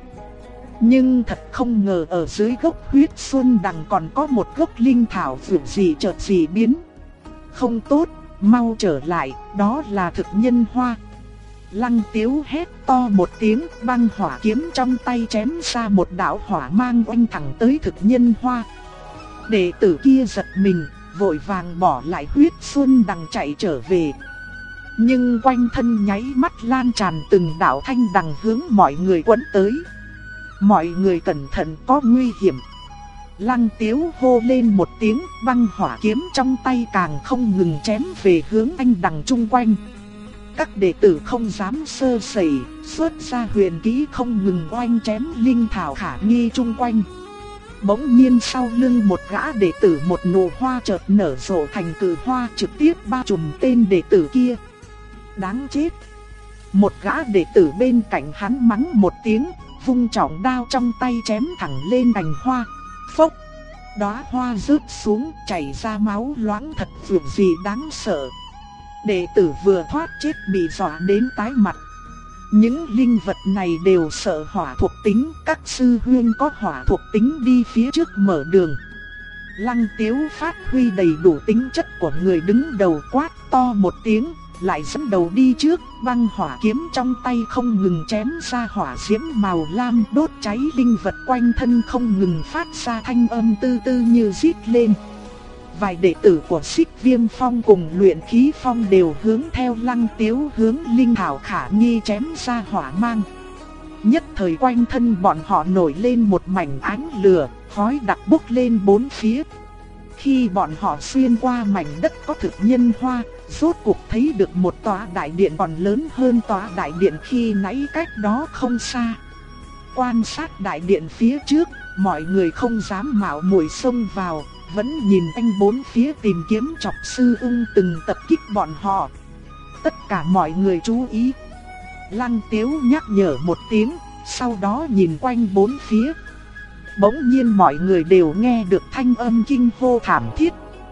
Nhưng thật không ngờ ở dưới gốc Huyết Xuân Đằng còn có một gốc linh thảo vượt gì chợt gì biến. Không tốt, mau trở lại, đó là thực nhân hoa. Lăng Tiếu hét to một tiếng, băng hỏa kiếm trong tay chém ra một đạo hỏa mang oanh thẳng tới thực nhân hoa. Đệ tử kia giật mình, vội vàng bỏ lại Huyết Xuân Đằng chạy trở về. Nhưng quanh thân nháy mắt lan tràn từng đạo thanh đằng hướng mọi người quấn tới. Mọi người cẩn thận, có nguy hiểm. Lăng Tiếu hô lên một tiếng, băng hỏa kiếm trong tay càng không ngừng chém về hướng anh đằng chung quanh. Các đệ tử không dám sơ sẩy, xuất ra huyền kỹ không ngừng oanh chém linh thảo khả nghi chung quanh. Bỗng nhiên sau lưng một gã đệ tử một nụ hoa chợt nở rộ thành cử hoa trực tiếp bao trùm tên đệ tử kia. Đáng chết! Một gã đệ tử bên cạnh hắn mắng một tiếng, vung trọng đao trong tay chém thẳng lên cành hoa. Phốc! Đóa hoa rớt xuống, chảy ra máu loãng thật vượt gì đáng sợ. Đệ tử vừa thoát chết bị dọa đến tái mặt. Những linh vật này đều sợ hỏa thuộc tính, các sư huynh có hỏa thuộc tính đi phía trước mở đường. Lăng Tiếu phát huy đầy đủ tính chất của người đứng đầu, quát to một tiếng, lại dẫn đầu đi trước, băng hỏa kiếm trong tay không ngừng chém ra hỏa diễm màu lam đốt cháy linh vật quanh thân, không ngừng phát ra thanh âm tư tư như rít lên. Vài đệ tử của Xích Viêm Phong cùng Luyện Khí Phong đều hướng theo Lăng Tiếu hướng linh thảo khả nghi chém ra hỏa mang. Nhất thời quanh thân bọn họ nổi lên một mảnh ánh lửa, khói đặc bốc lên bốn phía. Khi bọn họ xuyên qua mảnh đất có thực nhân hoa, rốt cuộc thấy được một tòa đại điện còn lớn hơn tòa đại điện khi nãy cách đó không xa. Quan sát đại điện phía trước, mọi người không dám mạo muội xông vào, vẫn nhìn anh bốn phía tìm kiếm Trọc Sư Ưng từng tập kích bọn họ. Tất cả mọi người chú ý. Lăng Tiếu nhắc nhở một tiếng, sau đó nhìn quanh bốn phía. Bỗng nhiên mọi người đều nghe được thanh âm kinh hô thảm thiết.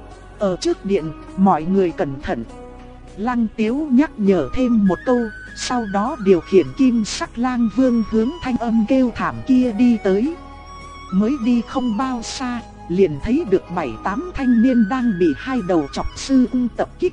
Ở trước điện, mọi người cẩn thận. Lăng Tiếu nhắc nhở thêm một câu, sau đó điều khiển kim sắc lang vương hướng thanh âm kêu thảm kia đi tới. Mới đi không bao xa, liền thấy được 7-8 thanh niên đang bị hai đầu Trọc Sư Ưng tập kích.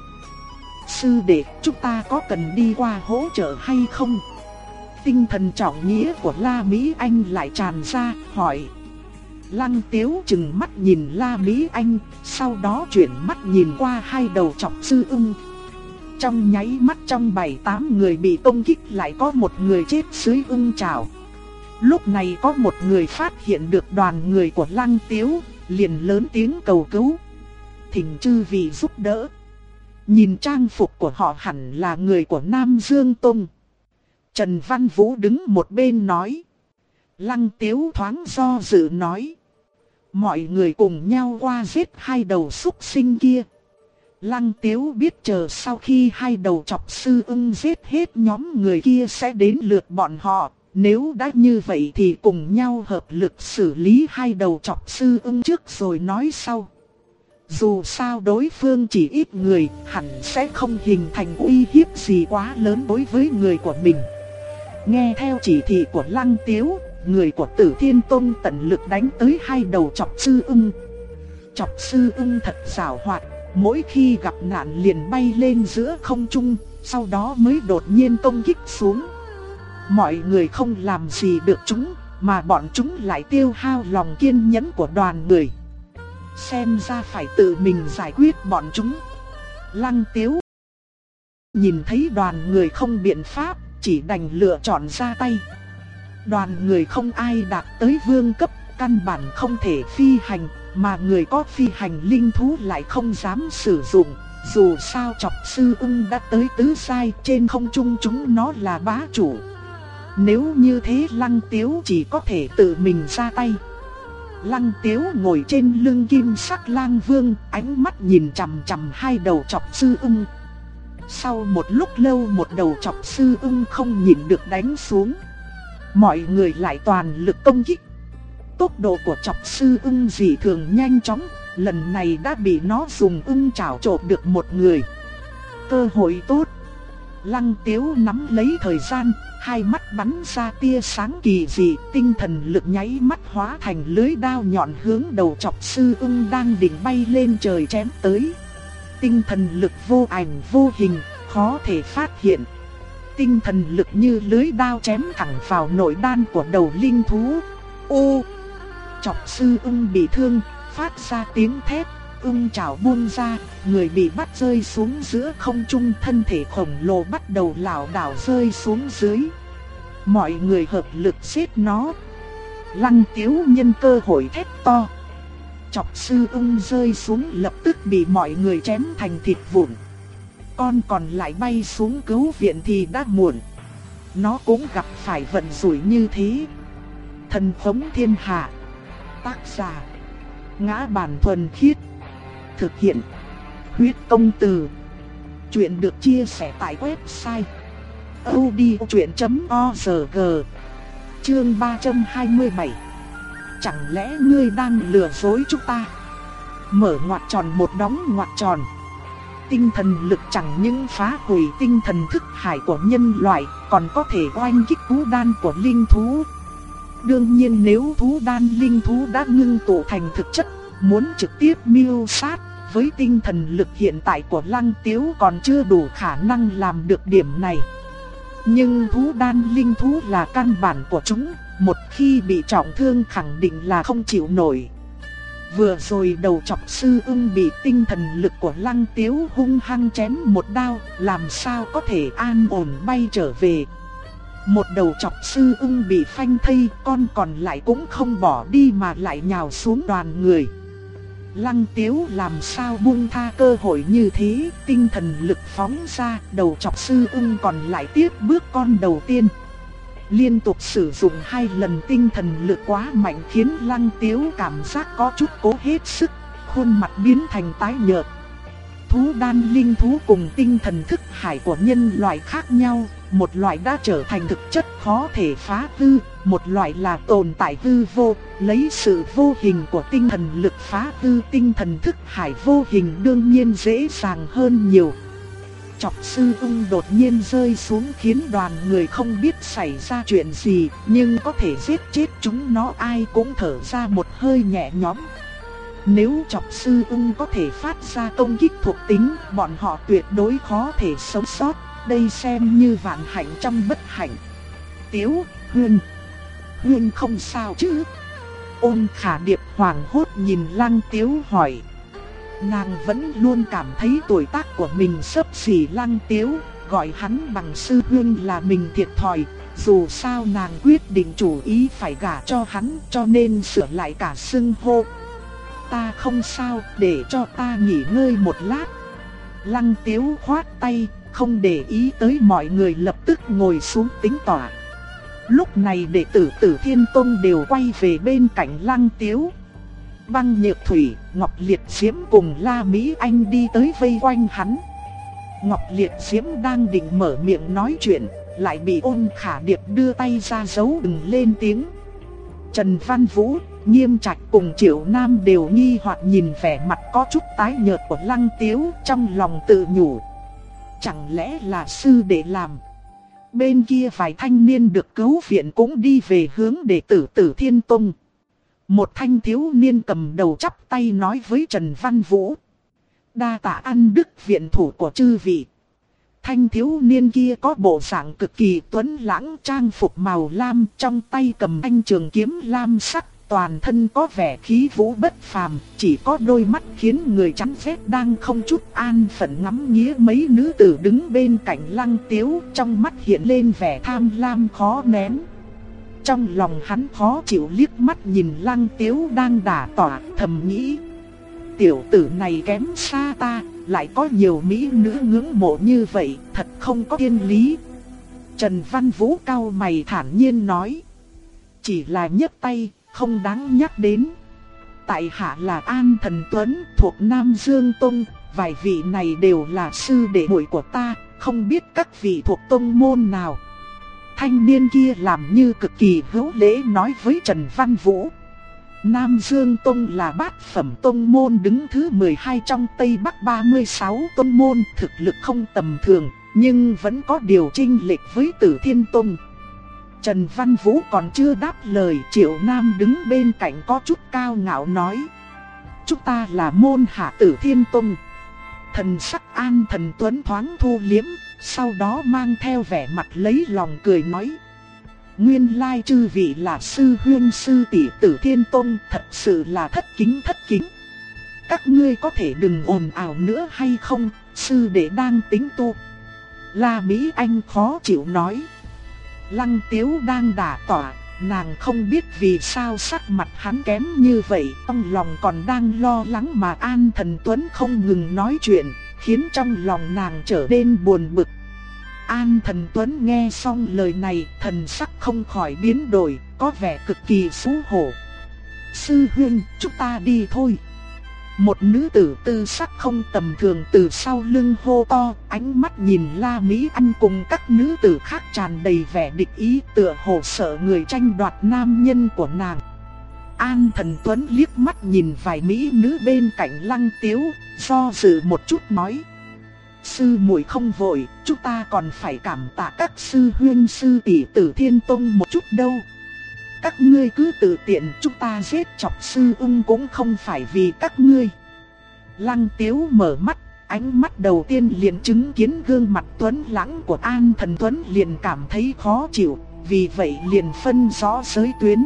Sư đệ, chúng ta có cần đi qua hỗ trợ hay không? Tinh thần trọng nghĩa của La Mỹ Anh lại tràn ra, hỏi. Lăng Tiếu chừng mắt nhìn La Mỹ Anh, sau đó chuyển mắt nhìn qua hai đầu Trọc Sư Ưng. Trong nháy mắt trong 7-8 người bị công kích lại có một người chết dưới ưng trảo. Lúc này có một người phát hiện được đoàn người của Lăng Tiếu, liền lớn tiếng cầu cứu. Thỉnh chư vị giúp đỡ. Nhìn trang phục của họ hẳn là người của Nam Dương Tông. Trần Văn Vũ đứng một bên nói. Lăng Tiếu thoáng do dự nói. Mọi người cùng nhau qua giết hai đầu súc sinh kia. Lăng Tiếu biết chờ sau khi hai đầu Trọc Sư Ưng giết hết nhóm người kia sẽ đến lượt bọn họ. Nếu đã như vậy thì cùng nhau hợp lực xử lý hai đầu Trọc Sư Ưng trước rồi nói sau. Dù sao đối phương chỉ ít người, hẳn sẽ không hình thành uy hiếp gì quá lớn đối với người của mình. Nghe theo chỉ thị của Lăng Tiếu, người của Tử Thiên Tông tận lực đánh tới hai đầu chọc sư ưng. Chọc sư ưng thật giàu hoạt, mỗi khi gặp nạn liền bay lên giữa không trung, sau đó mới đột nhiên công kích xuống. Mọi người không làm gì được chúng, mà bọn chúng lại tiêu hao lòng kiên nhẫn của đoàn người. Xem ra phải tự mình giải quyết bọn chúng. Lăng Tiếu nhìn thấy đoàn người không biện pháp, chỉ đành lựa chọn ra tay. Đoàn người không ai đạt tới vương cấp, căn bản không thể phi hành, mà người có phi hành linh thú lại không dám sử dụng. Dù sao chọc sư ưng đã tới tứ sai, trên không trung chúng nó là bá chủ. Nếu như thế Lăng Tiếu chỉ có thể tự mình ra tay. Lăng Tiếu ngồi trên lưng kim sắc lang vương, ánh mắt nhìn chằm chằm hai đầu chọc sư ưng. Sau một lúc lâu một đầu chọc sư ưng không nhịn được đánh xuống. Mọi người lại toàn lực công kích. Tốc độ của chọc sư ưng dị thường nhanh chóng, lần này đã bị nó dùng ưng chảo chộp được một người. Cơ hội tốt. Lăng Tiếu nắm lấy thời gian, hai mắt bắn ra tia sáng kỳ dị, tinh thần lực nháy mắt hóa thành lưới đao nhọn hướng đầu chọc sư ưng đang định bay lên trời chém tới. Tinh thần lực vô ảnh vô hình, khó thể phát hiện. Tinh thần lực như lưới đao chém thẳng vào nội đan của đầu linh thú. Ô! Chọc sư ưng bị thương, phát ra tiếng thét, ưng chảo buông ra, người bị bắt rơi xuống giữa không trung, thân thể khổng lồ bắt đầu lảo đảo rơi xuống dưới. Mọi người hợp lực giết nó. Lăng Tiếu nhân cơ hội thét to. Chọc sư ưng rơi xuống lập tức bị mọi người chém thành thịt vụn. Con còn lại bay xuống cứu viện thì đã muộn. Nó cũng gặp phải vận rủi như thế. Thần Phóng Thiên Hạ. Tác giả Ngã Bản Thuần Khiết. Thực hiện Huyết Công Từ. Chuyện được chia sẻ tại website audiochuyện.org. Chương 327. Chẳng lẽ ngươi đang lừa dối chúng ta? Mở ngoặc tròn một đóng ngoặc tròn. Tinh thần lực chẳng những phá hủy tinh thần thức hải của nhân loại, còn có thể oanh kích thú đan của linh thú. Đương nhiên nếu thú đan linh thú đã ngưng tụ thành thực chất, muốn trực tiếp mưu sát, với tinh thần lực hiện tại của Lăng Tiếu còn chưa đủ khả năng làm được điểm này. Nhưng thú đan linh thú là căn bản của chúng, một khi bị trọng thương khẳng định là không chịu nổi. Vừa rồi đầu chọc sư ưng bị tinh thần lực của Lăng Tiếu hung hăng chém một đao, làm sao có thể an ổn bay trở về. Một đầu chọc sư ưng bị phanh thây, con còn lại cũng không bỏ đi mà lại nhào xuống đoàn người. Lăng Tiếu làm sao buông tha cơ hội như thế, tinh thần lực phóng ra, đầu chọc sư ưng còn lại tiếp bước con đầu tiên. Liên tục sử dụng 2 lần tinh thần lực quá mạnh khiến Lăng Tiếu cảm giác có chút cố hết sức, khuôn mặt biến thành tái nhợt. Thú đan linh thú cùng tinh thần thức hải của nhân loại khác nhau, một loại đã trở thành thực chất khó thể phá hư, một loại là tồn tại hư vô, lấy sự vô hình của tinh thần lực phá hư tinh thần thức hải vô hình đương nhiên dễ dàng hơn nhiều. Chọc sư ưng đột nhiên rơi xuống khiến đoàn người không biết xảy ra chuyện gì, nhưng có thể giết chết chúng nó ai cũng thở ra một hơi nhẹ nhõm. Nếu chọc sư ưng có thể phát ra công kích thuộc tính, bọn họ tuyệt đối khó thể sống sót, đây xem như vạn hạnh trong bất hạnh. Tiếu, Huynh không sao chứ? Ôn Khả Điệp hoảng hốt nhìn Lăng Tiếu hỏi. Nàng vẫn luôn cảm thấy tuổi tác của mình xấp xỉ Lăng Tiếu, gọi hắn bằng sư huynh là mình thiệt thòi. Dù sao nàng quyết định chủ ý phải gả cho hắn, cho nên sửa lại cả xưng hô. Ta không sao, để cho ta nghỉ ngơi một lát. Lăng Tiếu khoát tay, không để ý tới mọi người, lập tức ngồi xuống tính tọa. Lúc này đệ tử Tử Thiên Tông đều quay về bên cạnh Lăng Tiếu. Băng Nhược Thủy, Ngọc Liệt Diễm cùng La Mỹ Anh đi tới vây quanh hắn. Ngọc Liệt Diễm đang định mở miệng nói chuyện, lại bị Ôn Khả Điệp đưa tay ra giấu đừng lên tiếng. Trần Văn Vũ, Nghiêm Trạch cùng Triệu Nam đều nghi hoặc nhìn vẻ mặt có chút tái nhợt của Lăng Tiếu, trong lòng tự nhủ. Chẳng lẽ là sư đệ làm? Bên kia vài thanh niên được cứu viện cũng đi về hướng đệ tử Tử Thiên Tông. Một thanh thiếu niên cầm đầu chắp tay nói với Trần Văn Vũ: đa tạ ăn đức viện thủ của chư vị. Thanh thiếu niên kia có bộ dạng cực kỳ tuấn lãng, trang phục màu lam, trong tay cầm thanh trường kiếm lam sắc, toàn thân có vẻ khí vũ bất phàm, chỉ có đôi mắt khiến người chán ghét đang không chút an phận ngắm nghía mấy nữ tử đứng bên cạnh Lăng Tiếu, trong mắt hiện lên vẻ tham lam khó nén. Trong lòng hắn khó chịu liếc mắt nhìn Lăng Tiếu đang đả tỏa, thầm nghĩ: tiểu tử này kém xa ta, lại có nhiều mỹ nữ ngưỡng mộ như vậy, thật không có thiên lý. Trần Văn Vũ cau mày thản nhiên nói: chỉ là nhấc tay, không đáng nhắc đến. Tại hạ là An Thần Tuấn, thuộc Nam Dương Tông, vài vị này đều là sư đệ muội của ta, không biết các vị thuộc tông môn nào. Thanh niên kia làm như cực kỳ hữu lễ nói với Trần Văn Vũ: Nam Dương Tông là bát phẩm tông môn đứng thứ 12 trong Tây Bắc 36 tông môn, thực lực không tầm thường, nhưng vẫn có điều chênh lệch với Tử Thiên Tông. Trần Văn Vũ còn chưa đáp lời, Triệu Nam đứng bên cạnh có chút cao ngạo nói: chúng ta là môn hạ Tử Thiên Tông. Thần sắc An Thần Tuấn thoáng thu liếm, sau đó mang theo vẻ mặt lấy lòng cười nói: nguyên lai chư vị là sư huynh sư tỷ Tử Thiên Tông, thật sự là thất kính thất kính. Các ngươi có thể đừng ồn ào nữa hay không, sư đệ đang tính tu. La Mỹ Anh khó chịu nói. Lăng Tiếu đang đả tỏa, nàng không biết vì sao sắc mặt hắn kém như vậy, trong lòng còn đang lo lắng mà An Thần Tuấn không ngừng nói chuyện, khiến trong lòng nàng trở nên buồn bực. An Thần Tuấn nghe xong lời này, thần sắc không khỏi biến đổi, có vẻ cực kỳ xấu hổ. Sư huynh, chúng ta đi thôi. Một nữ tử tư sắc không tầm thường từ sau lưng hô to, ánh mắt nhìn La Mỹ Anh cùng các nữ tử khác tràn đầy vẻ địch ý, tựa hồ sợ người tranh đoạt nam nhân của nàng. An Thần Tuấn liếc mắt nhìn vài mỹ nữ bên cạnh Lăng Tiếu, do dự một chút nói: sư muội không vội, chúng ta còn phải cảm tạ các sư huynh sư tỷ Tử Thiên Tông một chút đâu. Các ngươi cứ tự tiện, chúng ta giết chọc sư ung cũng không phải vì các ngươi. Lăng Tiếu mở mắt, ánh mắt đầu tiên liền chứng kiến gương mặt tuấn lãng của An Thần Tuấn liền cảm thấy khó chịu, vì vậy liền phân rõ giới tuyến.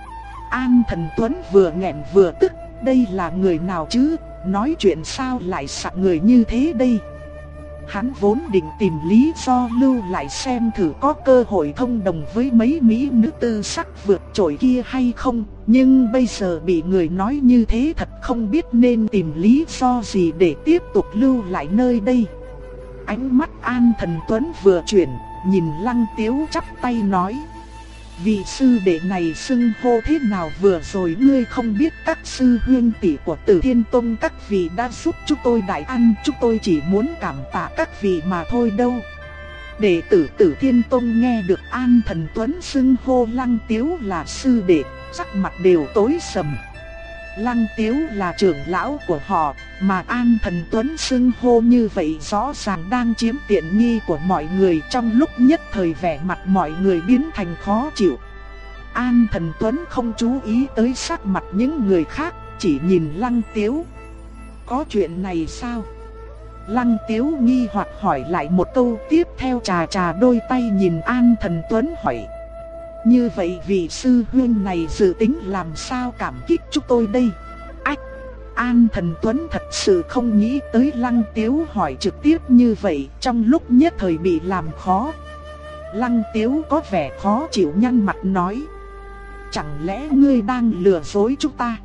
An Thần Tuấn vừa nghẹn vừa tức, đây là người nào chứ, nói chuyện sao lại sặc người như thế đây. Hắn vốn định tìm lý do lưu lại xem thử có cơ hội thông đồng với mấy mỹ nữ tư sắc vượt trội kia hay không, nhưng bây giờ bị người nói như thế thật không biết nên tìm lý do gì để tiếp tục lưu lại nơi đây. Ánh mắt An Thần Tuấn vừa chuyển, nhìn Lăng Tiếu chắp tay nói: vị sư đệ này xưng hô thế nào vừa rồi ngươi không biết, các sư huynh tỷ của Tử Thiên Tông các vị đã giúp chúng tôi đại ăn, chúng tôi chỉ muốn cảm tạ các vị mà thôi đâu. Đệ tử Tử Thiên Tông nghe được An Thần Tuấn xưng hô Lăng Tiếu là sư đệ, sắc mặt đều tối sầm. Lăng Tiếu là trưởng lão của họ, mà An Thần Tuấn xưng hô như vậy rõ ràng đang chiếm tiện nghi của mọi người, trong lúc nhất thời vẻ mặt mọi người biến thành khó chịu. An Thần Tuấn không chú ý tới sắc mặt những người khác, chỉ nhìn Lăng Tiếu. Có chuyện này sao? Lăng Tiếu nghi hoặc hỏi lại một câu, tiếp theo trà đôi tay nhìn An Thần Tuấn hỏi: như vậy vị sư huynh này dự tính làm sao cảm kích chúng tôi đây? Ách! An Thần Tuấn thật sự không nghĩ tới Lăng Tiếu hỏi trực tiếp như vậy, trong lúc nhất thời bị làm khó. Lăng Tiếu có vẻ khó chịu nhăn mặt nói: chẳng lẽ ngươi đang lừa dối chúng ta?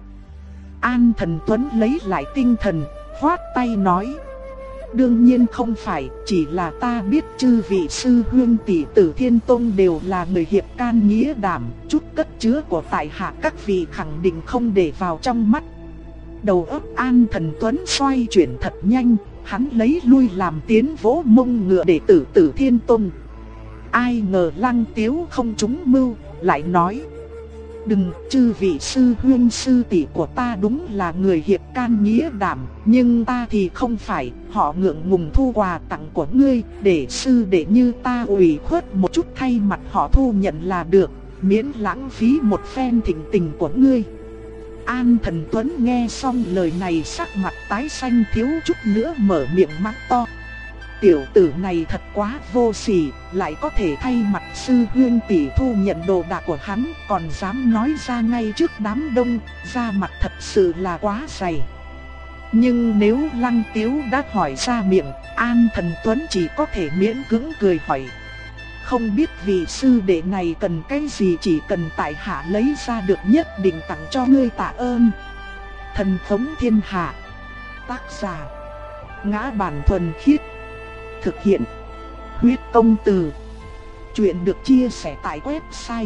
An Thần Tuấn lấy lại tinh thần, khoát tay nói: đương nhiên không phải, chỉ là ta biết chư vị sư huynh tỷ Tử Thiên Tông đều là người hiệp can nghĩa đảm, chút cất chứa của tại hạ các vị khẳng định không để vào trong mắt. Đầu óc An Thần Tuấn xoay chuyển thật nhanh, hắn lấy lui làm tiến vỗ mông ngựa đệ tử Tử Thiên Tông. Ai ngờ Lăng Tiếu không trúng mưu, lại nói: Đừng, chư vị sư huynh sư tỷ của ta đúng là người hiệp can nghĩa đảm, nhưng ta thì không phải, họ ngượng ngùng thu quà tặng của ngươi, để sư đệ như ta ủy khuất một chút thay mặt họ thu nhận là được, miễn lãng phí một phen thịnh tình của ngươi. An Thần Tuấn nghe xong lời này sắc mặt tái xanh thiếu chút nữa mở miệng mắng to. Tiểu tử này thật quá vô sỉ, lại có thể thay mặt sư huynh tỷ thu nhận đồ đạc của hắn, còn dám nói ra ngay trước đám đông, da mặt thật sự là quá dày. Nhưng nếu Lăng Tiếu đã hỏi ra miệng, An Thần Tuấn chỉ có thể miễn cưỡng cười hỏi. Không biết vị sư đệ này cần cái gì, chỉ cần tại hạ lấy ra được nhất định tặng cho ngươi tạ ơn. Thần Thống Thiên Hạ. Tác giả: Ngã Bản Thuần Khiết. Thực hiện: Huyết Công Từ. Chuyện được chia sẻ tại website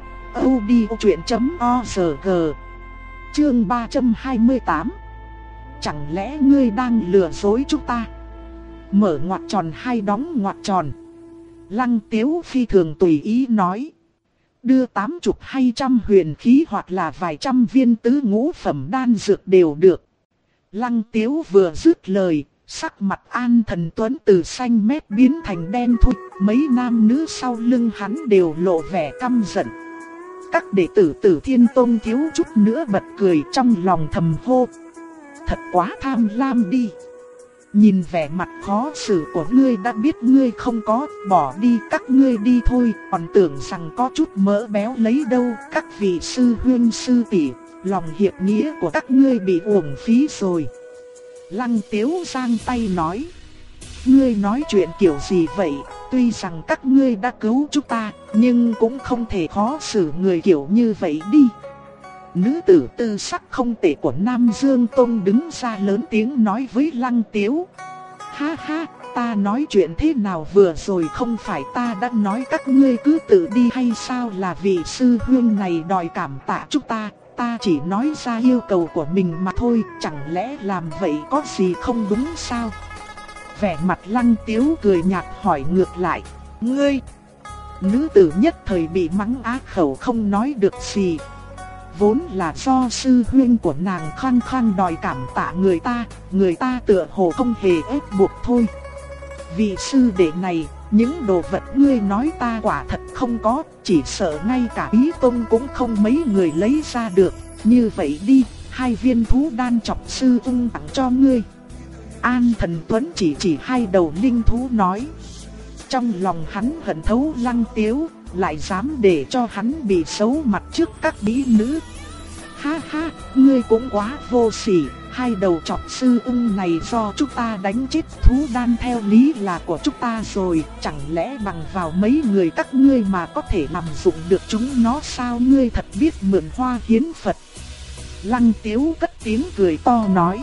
audiochuyện.org. Chương 328. Chẳng lẽ ngươi đang lừa dối chúng ta? Mở ngoặc tròn hay đóng ngoặc tròn? Lăng Tiếu phi thường tùy ý nói. Đưa 80 hay 100 huyền khí hoặc là vài trăm viên tứ ngũ phẩm đan dược đều được. Lăng Tiếu vừa dứt lời, sắc mặt An Thần Tuấn từ xanh mét biến thành đen thui, mấy nam nữ sau lưng hắn đều lộ vẻ căm giận. Các đệ tử Tử Thiên Tông thiếu chút nữa bật cười trong lòng thầm hô. Thật quá tham lam đi. Nhìn vẻ mặt khó xử của ngươi đã biết ngươi không có, bỏ đi các ngươi đi thôi, còn tưởng rằng có chút mỡ béo lấy đâu. Các vị sư huynh sư tỷ, lòng hiệp nghĩa của các ngươi bị uổng phí rồi. Lăng Tiếu giang tay nói. Ngươi nói chuyện kiểu gì vậy? Tuy rằng các ngươi đã cứu chúng ta, nhưng cũng không thể khó xử người kiểu như vậy đi. Nữ tử tư sắc không tệ của Nam Dương Tông đứng ra lớn tiếng nói với Lăng Tiếu. Ha ha, ta nói chuyện thế nào vừa rồi không phải ta đã nói các ngươi cứ tự đi hay sao? Là vị sư huynh này đòi cảm tạ chúng ta, ta chỉ nói ra yêu cầu của mình mà thôi, chẳng lẽ làm vậy có gì không đúng sao? Vẻ mặt Lăng Tiếu cười nhạt hỏi ngược lại. Ngươi! Nữ tử nhất thời bị mắng á khẩu không nói được gì. Vốn là do sư huynh của nàng khăng khăng đòi cảm tạ người ta tựa hồ không hề ép buộc thôi. Vị sư đệ này, những đồ vật ngươi nói ta quả thật không có, chỉ sợ ngay cả Bí Tông cũng không mấy người lấy ra được. Như vậy đi, 2 viên thú đan chọc sư ung tặng cho ngươi. An Thần Tuấn chỉ 2 đầu linh thú nói. Trong lòng hắn hận thấu Lăng Tiếu, lại dám để cho hắn bị xấu mặt trước các mỹ nữ. Ha ha, ngươi cũng quá vô sỉ, 2 đầu chọc sư ưng này do chúng ta đánh chết, thú đan theo lý là của chúng ta rồi, chẳng lẽ bằng vào mấy người các ngươi mà có thể làm dụng được chúng nó sao? Ngươi thật biết mượn hoa hiến Phật. Lăng Tiếu cất tiếng cười to nói.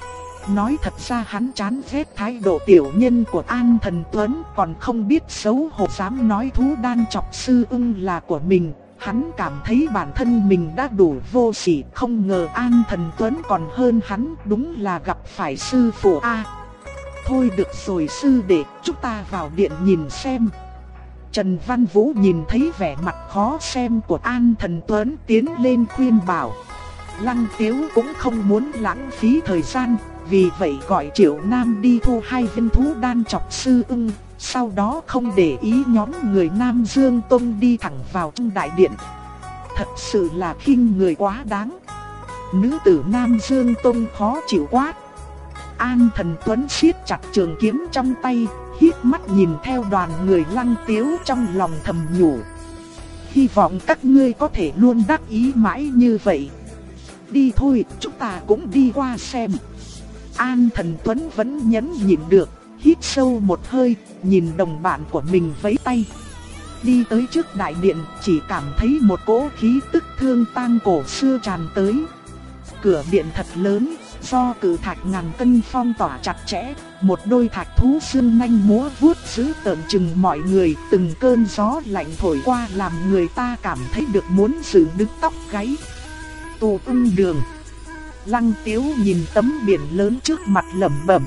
Nói thật ra hắn chán ghét thái độ tiểu nhân của An Thần Tuấn, còn không biết xấu hổ dám nói thú đan chọc sư ưng là của mình. Hắn cảm thấy bản thân mình đã đủ vô sỉ, không ngờ An Thần Tuấn còn hơn hắn, đúng là gặp phải sư phụ a. Thôi được rồi sư đệ, chúng ta vào điện nhìn xem. Trần Văn Vũ nhìn thấy vẻ mặt khó xem của An Thần Tuấn tiến lên khuyên bảo. Lăng Tiếu cũng không muốn lãng phí thời gian, vì vậy gọi Triệu Nam đi thu 2 viên thú đan chọc sư ưng, sau đó không để ý nhóm người Nam Dương Tông đi thẳng vào trong đại điện. Thật sự là khinh người quá đáng. Nữ tử Nam Dương Tông khó chịu quát. An Thần Tuấn siết chặt trường kiếm trong tay, híp mắt nhìn theo đoàn người Lăng Tiếu trong lòng thầm nhủ. Hy vọng các ngươi có thể luôn đắc ý mãi như vậy. Đi thôi, chúng ta cũng đi qua xem. An Thần Tuấn vẫn nhẫn nhịn được, hít sâu một hơi, nhìn đồng bạn của mình vẫy tay. Đi tới trước đại điện, chỉ cảm thấy một cỗ khí tức thương tang cổ xưa tràn tới. Cửa điện thật lớn, do cự thạch ngàn cân phong tỏa chặt chẽ, một đôi thạch thú xương nanh múa vuốt dữ tợn chừng mọi người, từng cơn gió lạnh thổi qua làm người ta cảm thấy được muốn dựng đứng tóc gáy. Tù Ưng Đường. Lăng Tiếu nhìn tấm biển lớn trước mặt lẩm bẩm.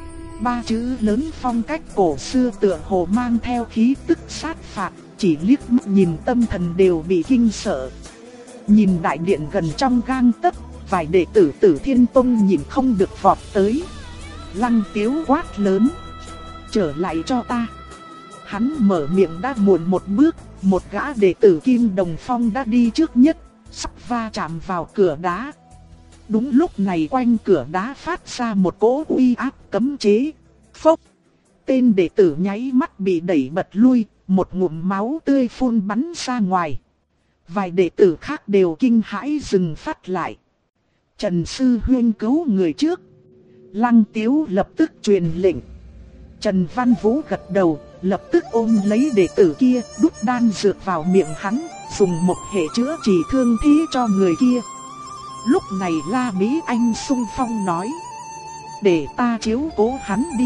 3 chữ lớn phong cách cổ xưa tựa hồ mang theo khí tức sát phạt, chỉ liếc mắt nhìn tâm thần đều bị kinh sợ. Nhìn đại điện gần trong gang tấc, vài đệ tử Tử Thiên Tông nhìn không được vọt tới. Lăng Tiếu quát lớn: trở lại cho ta. Hắn mở miệng đã muộn một bước, một gã đệ tử Kim Đồng Phong đã đi trước nhất, sắp va chạm vào cửa đá. Đúng lúc này quanh cửa đá phát ra một cỗ uy áp cấm chế. Phốc! Tên đệ tử nháy mắt bị đẩy bật lui, một ngụm máu tươi phun bắn ra ngoài. Vài đệ tử khác đều kinh hãi dừng phát lại. Trần Sư Huynh cứu người trước. Lăng Tiếu lập tức truyền lệnh. Trần Văn Vũ gật đầu, lập tức ôm lấy đệ tử kia, đút đan dược vào miệng hắn, dùng một hệ chữa trị thương thế cho người kia. Lúc này La Mỹ Anh xung phong nói: để ta chiếu cố hắn đi.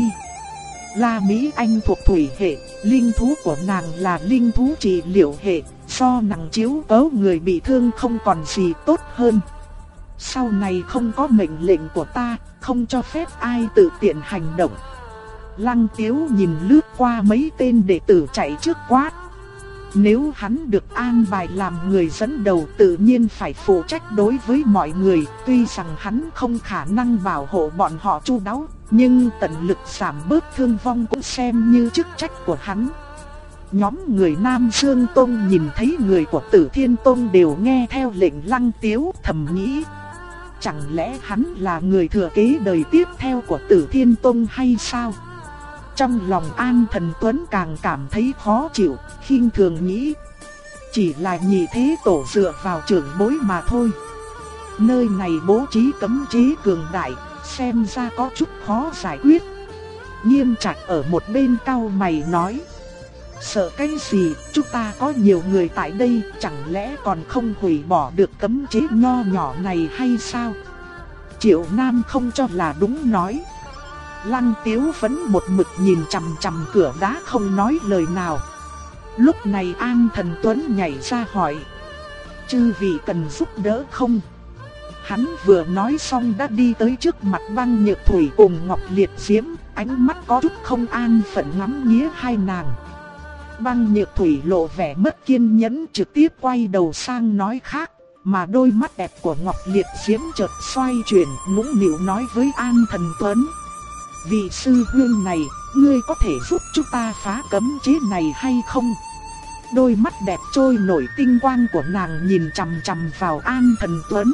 La Mỹ Anh thuộc thủy hệ, linh thú của nàng là linh thú trị liệu hệ, do nàng chiếu cố người bị thương không còn gì tốt hơn. Sau này không có mệnh lệnh của ta, không cho phép ai tự tiện hành động. Lăng Tiếu nhìn lướt qua mấy tên đệ tử chạy trước quát: nếu hắn được an bài làm người dẫn đầu tự nhiên phải phụ trách đối với mọi người. Tuy rằng hắn không khả năng bảo hộ bọn họ chu đáo, nhưng tận lực giảm bớt thương vong cũng xem như chức trách của hắn. Nhóm người Nam Dương Tông nhìn thấy người của Tử Thiên Tông đều nghe theo lệnh Lăng Tiếu, thầm nghĩ: chẳng lẽ hắn là người thừa kế đời tiếp theo của Tử Thiên Tông hay sao? Trong lòng An Thần Tuấn càng cảm thấy khó chịu, khinh thường nghĩ: chỉ là nhị thế tổ dựa vào trưởng bối mà thôi. Nơi này bố trí cấm chế cường đại, xem ra có chút khó giải quyết. Nghiêm Trạch ở một bên cau mày nói: sợ cái gì, chúng ta có nhiều người tại đây, chẳng lẽ còn không hủy bỏ được cấm chế nho nhỏ này hay sao? Triệu Nam không cho là đúng nói. Lăng Tiếu vẫn một mực nhìn chằm chằm cửa đá không nói lời nào. Lúc này An Thần Tuấn nhảy ra hỏi: chư vị cần giúp đỡ không? Hắn vừa nói xong đã đi tới trước mặt Băng Nhược Thủy cùng Ngọc Liệt Diễm, ánh mắt có chút không an phận ngắm nghía hai nàng. Băng Nhược Thủy lộ vẻ mất kiên nhẫn, trực tiếp quay đầu sang nói khác, mà đôi mắt đẹp của Ngọc Liệt Diễm chợt xoay chuyển, nũng nịu nói với An Thần Tuấn: vị sư huynh này, ngươi có thể giúp chúng ta phá cấm chế này hay không? Đôi mắt đẹp trôi nổi tinh quang của nàng nhìn chằm chằm vào An Thần Tuấn.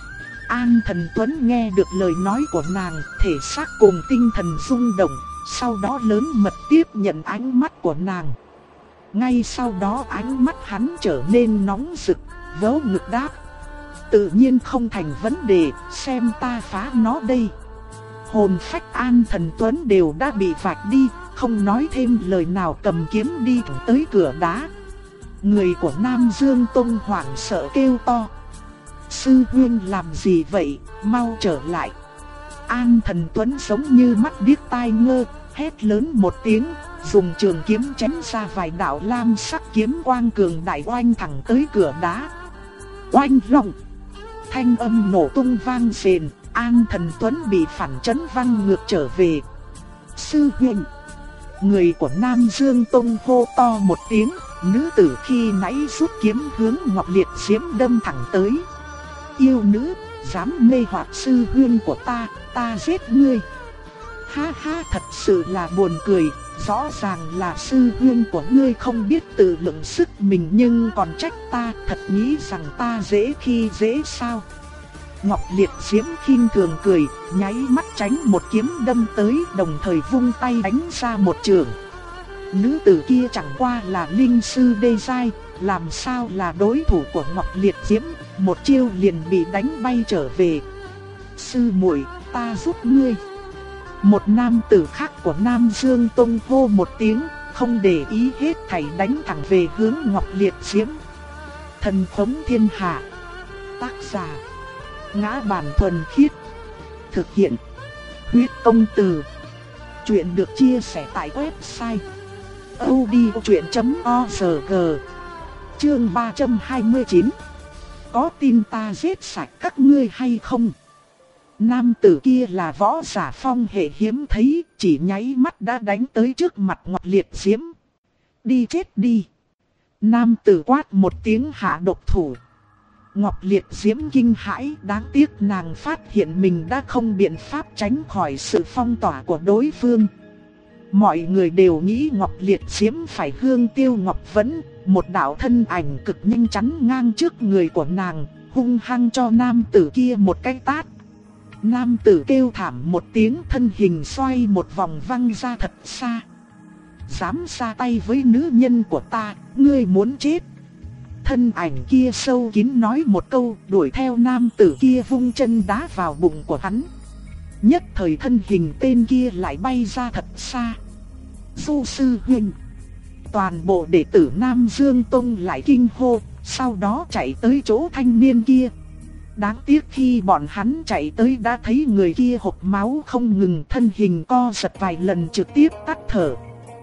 An Thần Tuấn nghe được lời nói của nàng, thể xác cùng tinh thần rung động, sau đó lớn mật tiếp nhận ánh mắt của nàng. Ngay sau đó ánh mắt hắn trở nên nóng rực, vỗ ngực đáp: tự nhiên không thành vấn đề, xem ta phá nó đây. Hồn phách An Thần Tuấn đều đã bị vạch đi, không nói thêm lời nào cầm kiếm đi thẳng tới cửa đá. Người của Nam Dương Tông hoảng sợ kêu to: sư huynh làm gì vậy, mau trở lại. An Thần Tuấn giống như mắt điếc tai ngơ, hét lớn một tiếng, dùng trường kiếm chém ra vài đạo lam sắc kiếm quang cường đại oanh thẳng tới cửa đá. Oanh long! Thanh âm nổ tung vang rền, An Thần Tuấn bị phản chấn văng ngược trở về. Sư huynh! Người của Nam Dương Tông hô to một tiếng, nữ tử khi nãy rút kiếm hướng Ngọc Liệt Diễm đâm thẳng tới. Yêu nữ, dám mê hoặc sư huynh của ta giết ngươi. Ha ha, thật sự là buồn cười, rõ ràng là sư huynh của ngươi không biết tự lượng sức mình nhưng còn trách ta, thật nghĩ rằng ta dễ khi dễ sao? Ngọc Liệt Diễm khinh thường cười, nháy mắt tránh một kiếm đâm tới, đồng thời vung tay đánh ra một chưởng. Nữ tử kia chẳng qua là linh sư đê giai, làm sao là đối thủ của Ngọc Liệt Diễm, một chiêu liền bị đánh bay trở về. Sư muội, ta giúp ngươi. Một nam tử khác của Nam Dương Tông hô một tiếng, không để ý hết thảy đánh thẳng về hướng Ngọc Liệt Diễm. Thần khống thiên hạ. Tác giả: Ngã Bản Thuần Khiết. Thực hiện: Huyết Công Từ. Chuyện được chia sẻ tại website audiochuyện.org. Chương 329. Có tin ta giết sạch các ngươi hay không? Nam tử kia là võ giả phong hệ hiếm thấy, chỉ nháy mắt đã đánh tới trước mặt Ngọc Liệt Diễm. Đi chết đi! Nam tử quát một tiếng hạ độc thủ. Ngọc Liệt Diễm kinh hãi, đáng tiếc nàng phát hiện mình đã không biện pháp tránh khỏi sự phong tỏa của đối phương. Mọi người đều nghĩ Ngọc Liệt Diễm phải hương tiêu ngọc vẫn, một đạo thân ảnh cực nhanh chắn ngang trước người của nàng, hung hăng cho nam tử kia một cái tát. Nam tử kêu thảm một tiếng, thân hình xoay một vòng văng ra thật xa. Dám ra tay với nữ nhân của ta, ngươi muốn chết. Thân ảnh kia sâu kín nói một câu, đuổi theo nam tử kia vung chân đá vào bụng của hắn. Nhất thời thân hình tên kia lại bay ra thật xa. Du sư huynh. Toàn bộ đệ tử Nam Dương Tông lại kinh hô, sau đó chạy tới chỗ thanh niên kia. Đáng tiếc khi bọn hắn chạy tới đã thấy người kia hộc máu không ngừng, thân hình co giật vài lần trực tiếp tắt thở.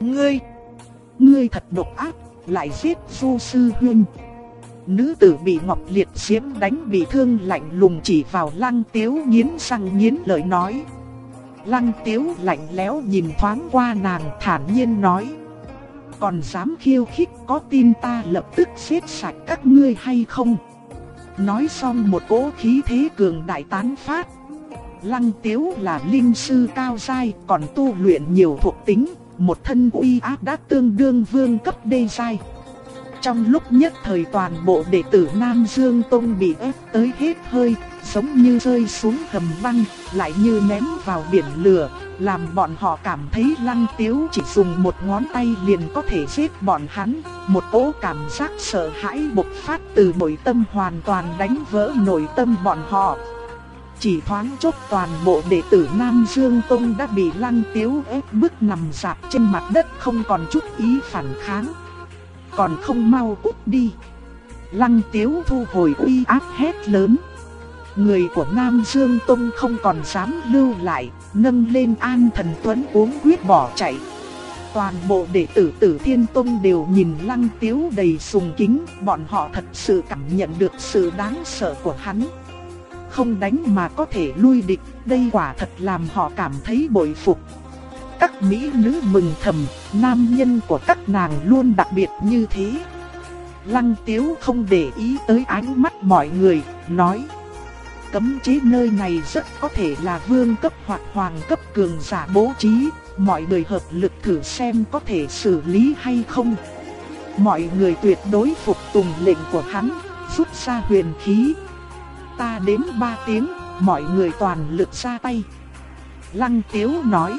Ngươi thật độc ác, lại giết Du sư huynh. Nữ tử bị Ngọc Liệt Diễm đánh bị thương lạnh lùng chỉ vào Lăng Tiếu, nghiến răng nghiến lợi nói. Lăng Tiếu lạnh lẽo nhìn thoáng qua nàng, thản nhiên nói. Còn dám khiêu khích, có tin ta lập tức giết sạch các ngươi hay không? Nói xong một cỗ khí thế cường đại tán phát. Lăng Tiếu là linh sư cao giai, còn tu luyện nhiều thuộc tính, một thân uy áp đã tương đương vương cấp đê giai. Trong lúc nhất thời toàn bộ đệ tử Nam Dương Tông bị ép tới hết hơi, giống như rơi xuống hầm băng, lại như ném vào biển lửa, làm bọn họ cảm thấy Lăng Tiếu chỉ dùng một ngón tay liền có thể giết bọn hắn. Một cỗ cảm giác sợ hãi bộc phát từ nội tâm hoàn toàn đánh vỡ nội tâm bọn họ. Chỉ thoáng chốc toàn bộ đệ tử Nam Dương Tông đã bị Lăng Tiếu ép bức nằm rạp trên mặt đất, không còn chút ý phản kháng. Còn không mau cút đi. Lăng Tiếu thu hồi uy áp hét lớn. Người của Nam Dương Tông không còn dám lưu lại, nâng lên An Thần Tuấn uống huyết bỏ chạy. Toàn bộ đệ tử Tử Thiên Tông đều nhìn Lăng Tiếu đầy sùng kính, bọn họ thật sự cảm nhận được sự đáng sợ của hắn. Không đánh mà có thể lui địch, đây quả thật làm họ cảm thấy bội phục. Các mỹ nữ mừng thầm, nam nhân của các nàng luôn đặc biệt như thế. Lăng Tiếu không để ý tới ánh mắt mọi người, nói. Cấm chế nơi này rất có thể là vương cấp hoặc hoàng cấp cường giả bố trí, mọi người hợp lực thử xem có thể xử lý hay không. Mọi người tuyệt đối phục tùng lệnh của hắn, rút ra huyền khí. Ta đếm 3 tiếng, mọi người toàn lực ra tay. Lăng Tiếu nói.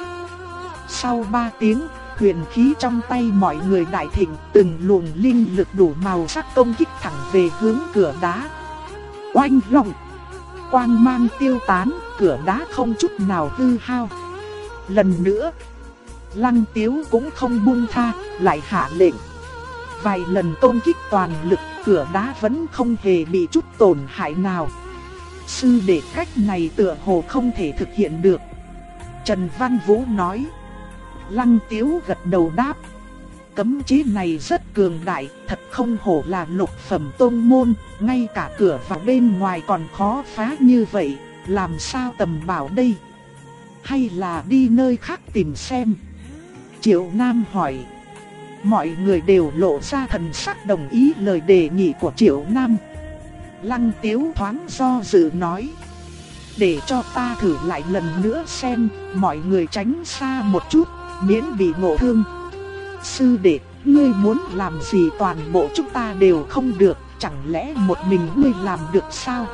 Sau 3 tiếng, huyền khí trong tay mọi người đại thịnh, từng luồng linh lực đủ màu sắc công kích thẳng về hướng cửa đá. Oanh long! Quang mang tiêu tán, cửa đá không chút nào hư hao. Lần nữa, Lăng Tiếu cũng không buông tha, lại hạ lệnh. Vài lần công kích toàn lực, cửa đá vẫn không hề bị chút tổn hại nào. Sư đệ cách này tựa hồ không thể thực hiện được. Trần Văn Vũ nói. Lăng Tiếu gật đầu đáp. Cấm chế này rất cường đại, thật không hổ là lục phẩm tông môn, ngay cả cửa vào bên ngoài còn khó phá như vậy, làm sao tầm bảo đây? Hay là đi nơi khác tìm xem? Triệu Nam hỏi. Mọi người đều lộ ra thần sắc đồng ý lời đề nghị của Triệu Nam. Lăng Tiếu thoáng do dự nói. Để cho ta thử lại lần nữa xem, mọi người tránh xa một chút, miễn bị ngộ thương. Sư đệ, ngươi muốn làm gì toàn bộ chúng ta đều không được, chẳng lẽ một mình ngươi làm được sao?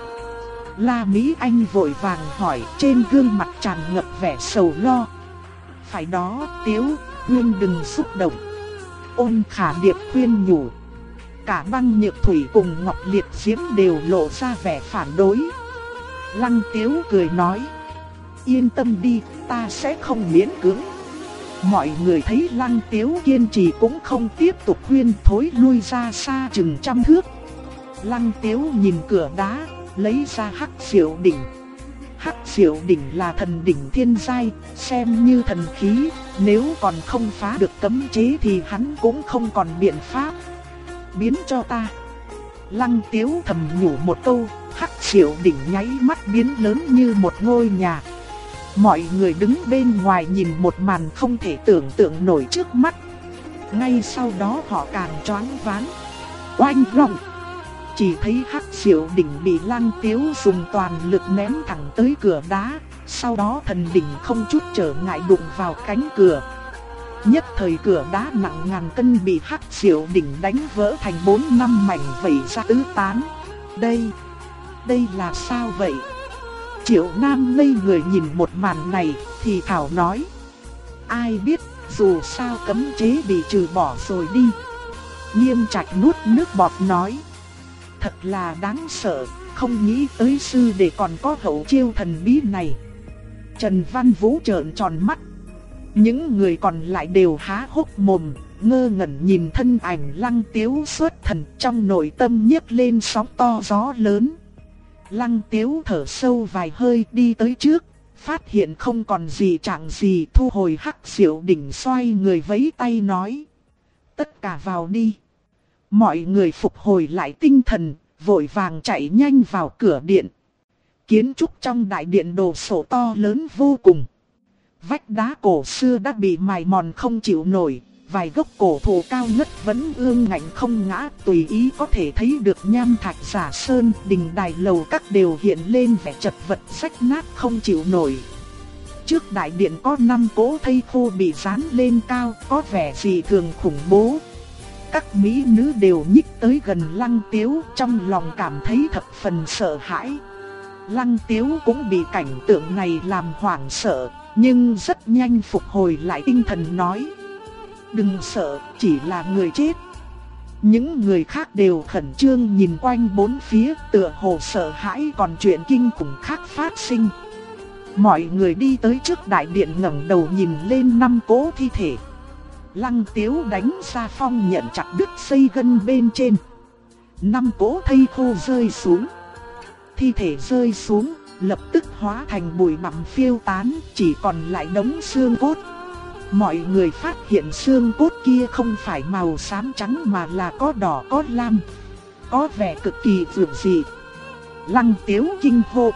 La Mỹ Anh vội vàng hỏi, trên gương mặt tràn ngập vẻ sầu lo. Phải đó, Tiếu, ngươi đừng xúc động. Ôn Khả Điệp khuyên nhủ. Cả Băng Nhược Thủy cùng Ngọc Liệt Diễm đều lộ ra vẻ phản đối. Lăng Tiếu cười nói. Yên tâm đi, ta sẽ không miễn cưỡng. Mọi người thấy Lăng Tiếu kiên trì cũng không tiếp tục khuyên, thối lui ra xa chừng 100 thước. Lăng Tiếu nhìn cửa đá, lấy ra Hắc Diệu Đỉnh. Hắc Diệu Đỉnh là thần đỉnh thiên giai, xem như thần khí, nếu còn không phá được cấm chế thì hắn cũng không còn biện pháp. Biến cho ta. Lăng Tiếu thầm nhủ một câu, Hắc Diệu Đỉnh nháy mắt biến lớn như một ngôi nhà. Mọi người đứng bên ngoài nhìn một màn không thể tưởng tượng nổi trước mắt. Ngay sau đó họ càng choáng váng. Oanh long! chỉ thấy Hắc Diệu đỉnh bị Lăng Tiếu dùng toàn lực ném thẳng tới cửa đá, sau đó thần đỉnh không chút trở ngại đụng vào cánh cửa. Nhất thời cửa đá nặng ngàn cân bị Hắc Diệu đỉnh đánh vỡ thành 4-5 mảnh vẩy ra tứ tán. Đây là sao vậy? Triệu Nam ngây người nhìn một màn này thì thảo nói: ai biết, dù sao cấm chế bị trừ bỏ rồi đi. Nghiêm Trạch nuốt nước bọt nói: thật là đáng sợ, không nghĩ tới sư đệ còn có hậu chiêu thần bí này. Trần Văn Vũ trợn tròn mắt. Những người còn lại đều há hốc mồm, ngơ ngẩn nhìn thân ảnh Lăng Tiếu xuất thần, trong nội tâm nhấc lên sóng to gió lớn. Lăng Tiếu thở sâu vài hơi đi tới trước, phát hiện không còn gì trạng gì, thu hồi Hắc Diệu đỉnh, xoay người vẫy tay nói: tất cả vào đi. Mọi người phục hồi lại tinh thần, vội vàng chạy nhanh vào cửa điện. Kiến trúc trong đại điện đồ sộ to lớn vô cùng. Vách đá cổ xưa đã bị mài mòn không chịu nổi, vài gốc cổ thụ cao ngất vẫn ương ngạnh không ngã, tùy ý có thể thấy được nham thạch giả sơn, đình đài lầu các đều hiện lên vẻ chật vật rách nát không chịu nổi. Trước đại điện có 5 cỗ thây khô bị dán lên cao, có vẻ dị thường khủng bố. Các mỹ nữ đều nhích tới gần Lăng Tiếu, trong lòng cảm thấy thập phần sợ hãi. Lăng Tiếu cũng bị cảnh tượng này làm hoảng sợ, nhưng rất nhanh phục hồi lại tinh thần nói: đừng sợ, chỉ là người chết. Những người khác đều khẩn trương nhìn quanh bốn phía, tựa hồ sợ hãi còn chuyện kinh khủng khác phát sinh. Mọi người đi tới trước đại điện ngẩng đầu nhìn lên 5 cỗ thi thể. Lăng Tiếu đánh ra phong nhận chặt đứt dây gân bên trên. 5 cỗ thây khô rơi xuống. Thi thể rơi xuống, lập tức hóa thành bụi bặm phiêu tán, chỉ còn lại đống xương cốt. Mọi người phát hiện xương cốt kia không phải màu xám trắng mà là có đỏ có lam, có vẻ cực kỳ dữ dị. Lăng Tiếu kinh hô: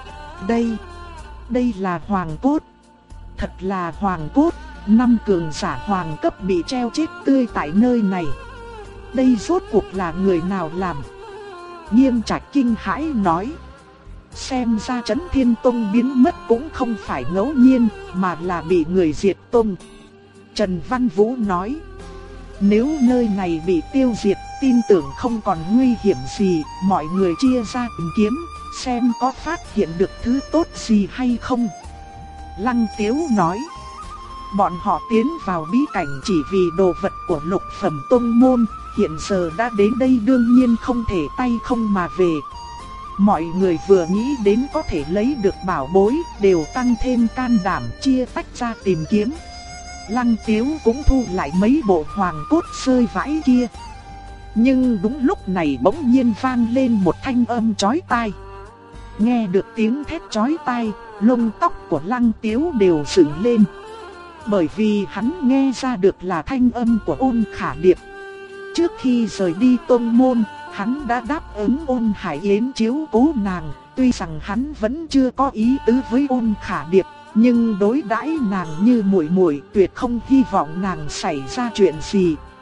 đây là hoàng cốt. Thật là hoàng cốt, 5 cường giả hoàng cấp bị treo chết tươi tại nơi này. Đây rốt cuộc là người nào làm? Nghiêm Trạch kinh hãi nói: xem ra Chấn Thiên Tông biến mất cũng không phải ngẫu nhiên, mà là bị người diệt tông. Trần Văn Vũ nói: nếu nơi này bị tiêu diệt, tin tưởng không còn nguy hiểm gì, mọi người chia ra tìm kiếm, xem có phát hiện được thứ tốt gì hay không. Lăng Tiếu nói: bọn họ tiến vào bí cảnh chỉ vì đồ vật của lục phẩm tông môn, hiện giờ đã đến đây đương nhiên không thể tay không mà về. Mọi người vừa nghĩ đến có thể lấy được bảo bối, đều tăng thêm can đảm chia tách ra tìm kiếm. Lăng Tiếu cũng thu lại mấy bộ hoàng cốt rơi vãi kia. Nhưng đúng lúc này bỗng nhiên vang lên một thanh âm chói tai. Nghe được tiếng thét chói tai, lông tóc của Lăng Tiếu đều dựng lên. Bởi vì hắn nghe ra được là thanh âm của Ôn Khả Điệp. Trước khi rời đi tông môn, hắn đã đáp ứng Ôn Hải Yến chiếu cố nàng. Tuy rằng hắn vẫn chưa có ý tứ với Ôn Khả Điệp, nhưng đối đãi nàng như muội muội, tuyệt không hy vọng nàng xảy ra chuyện gì.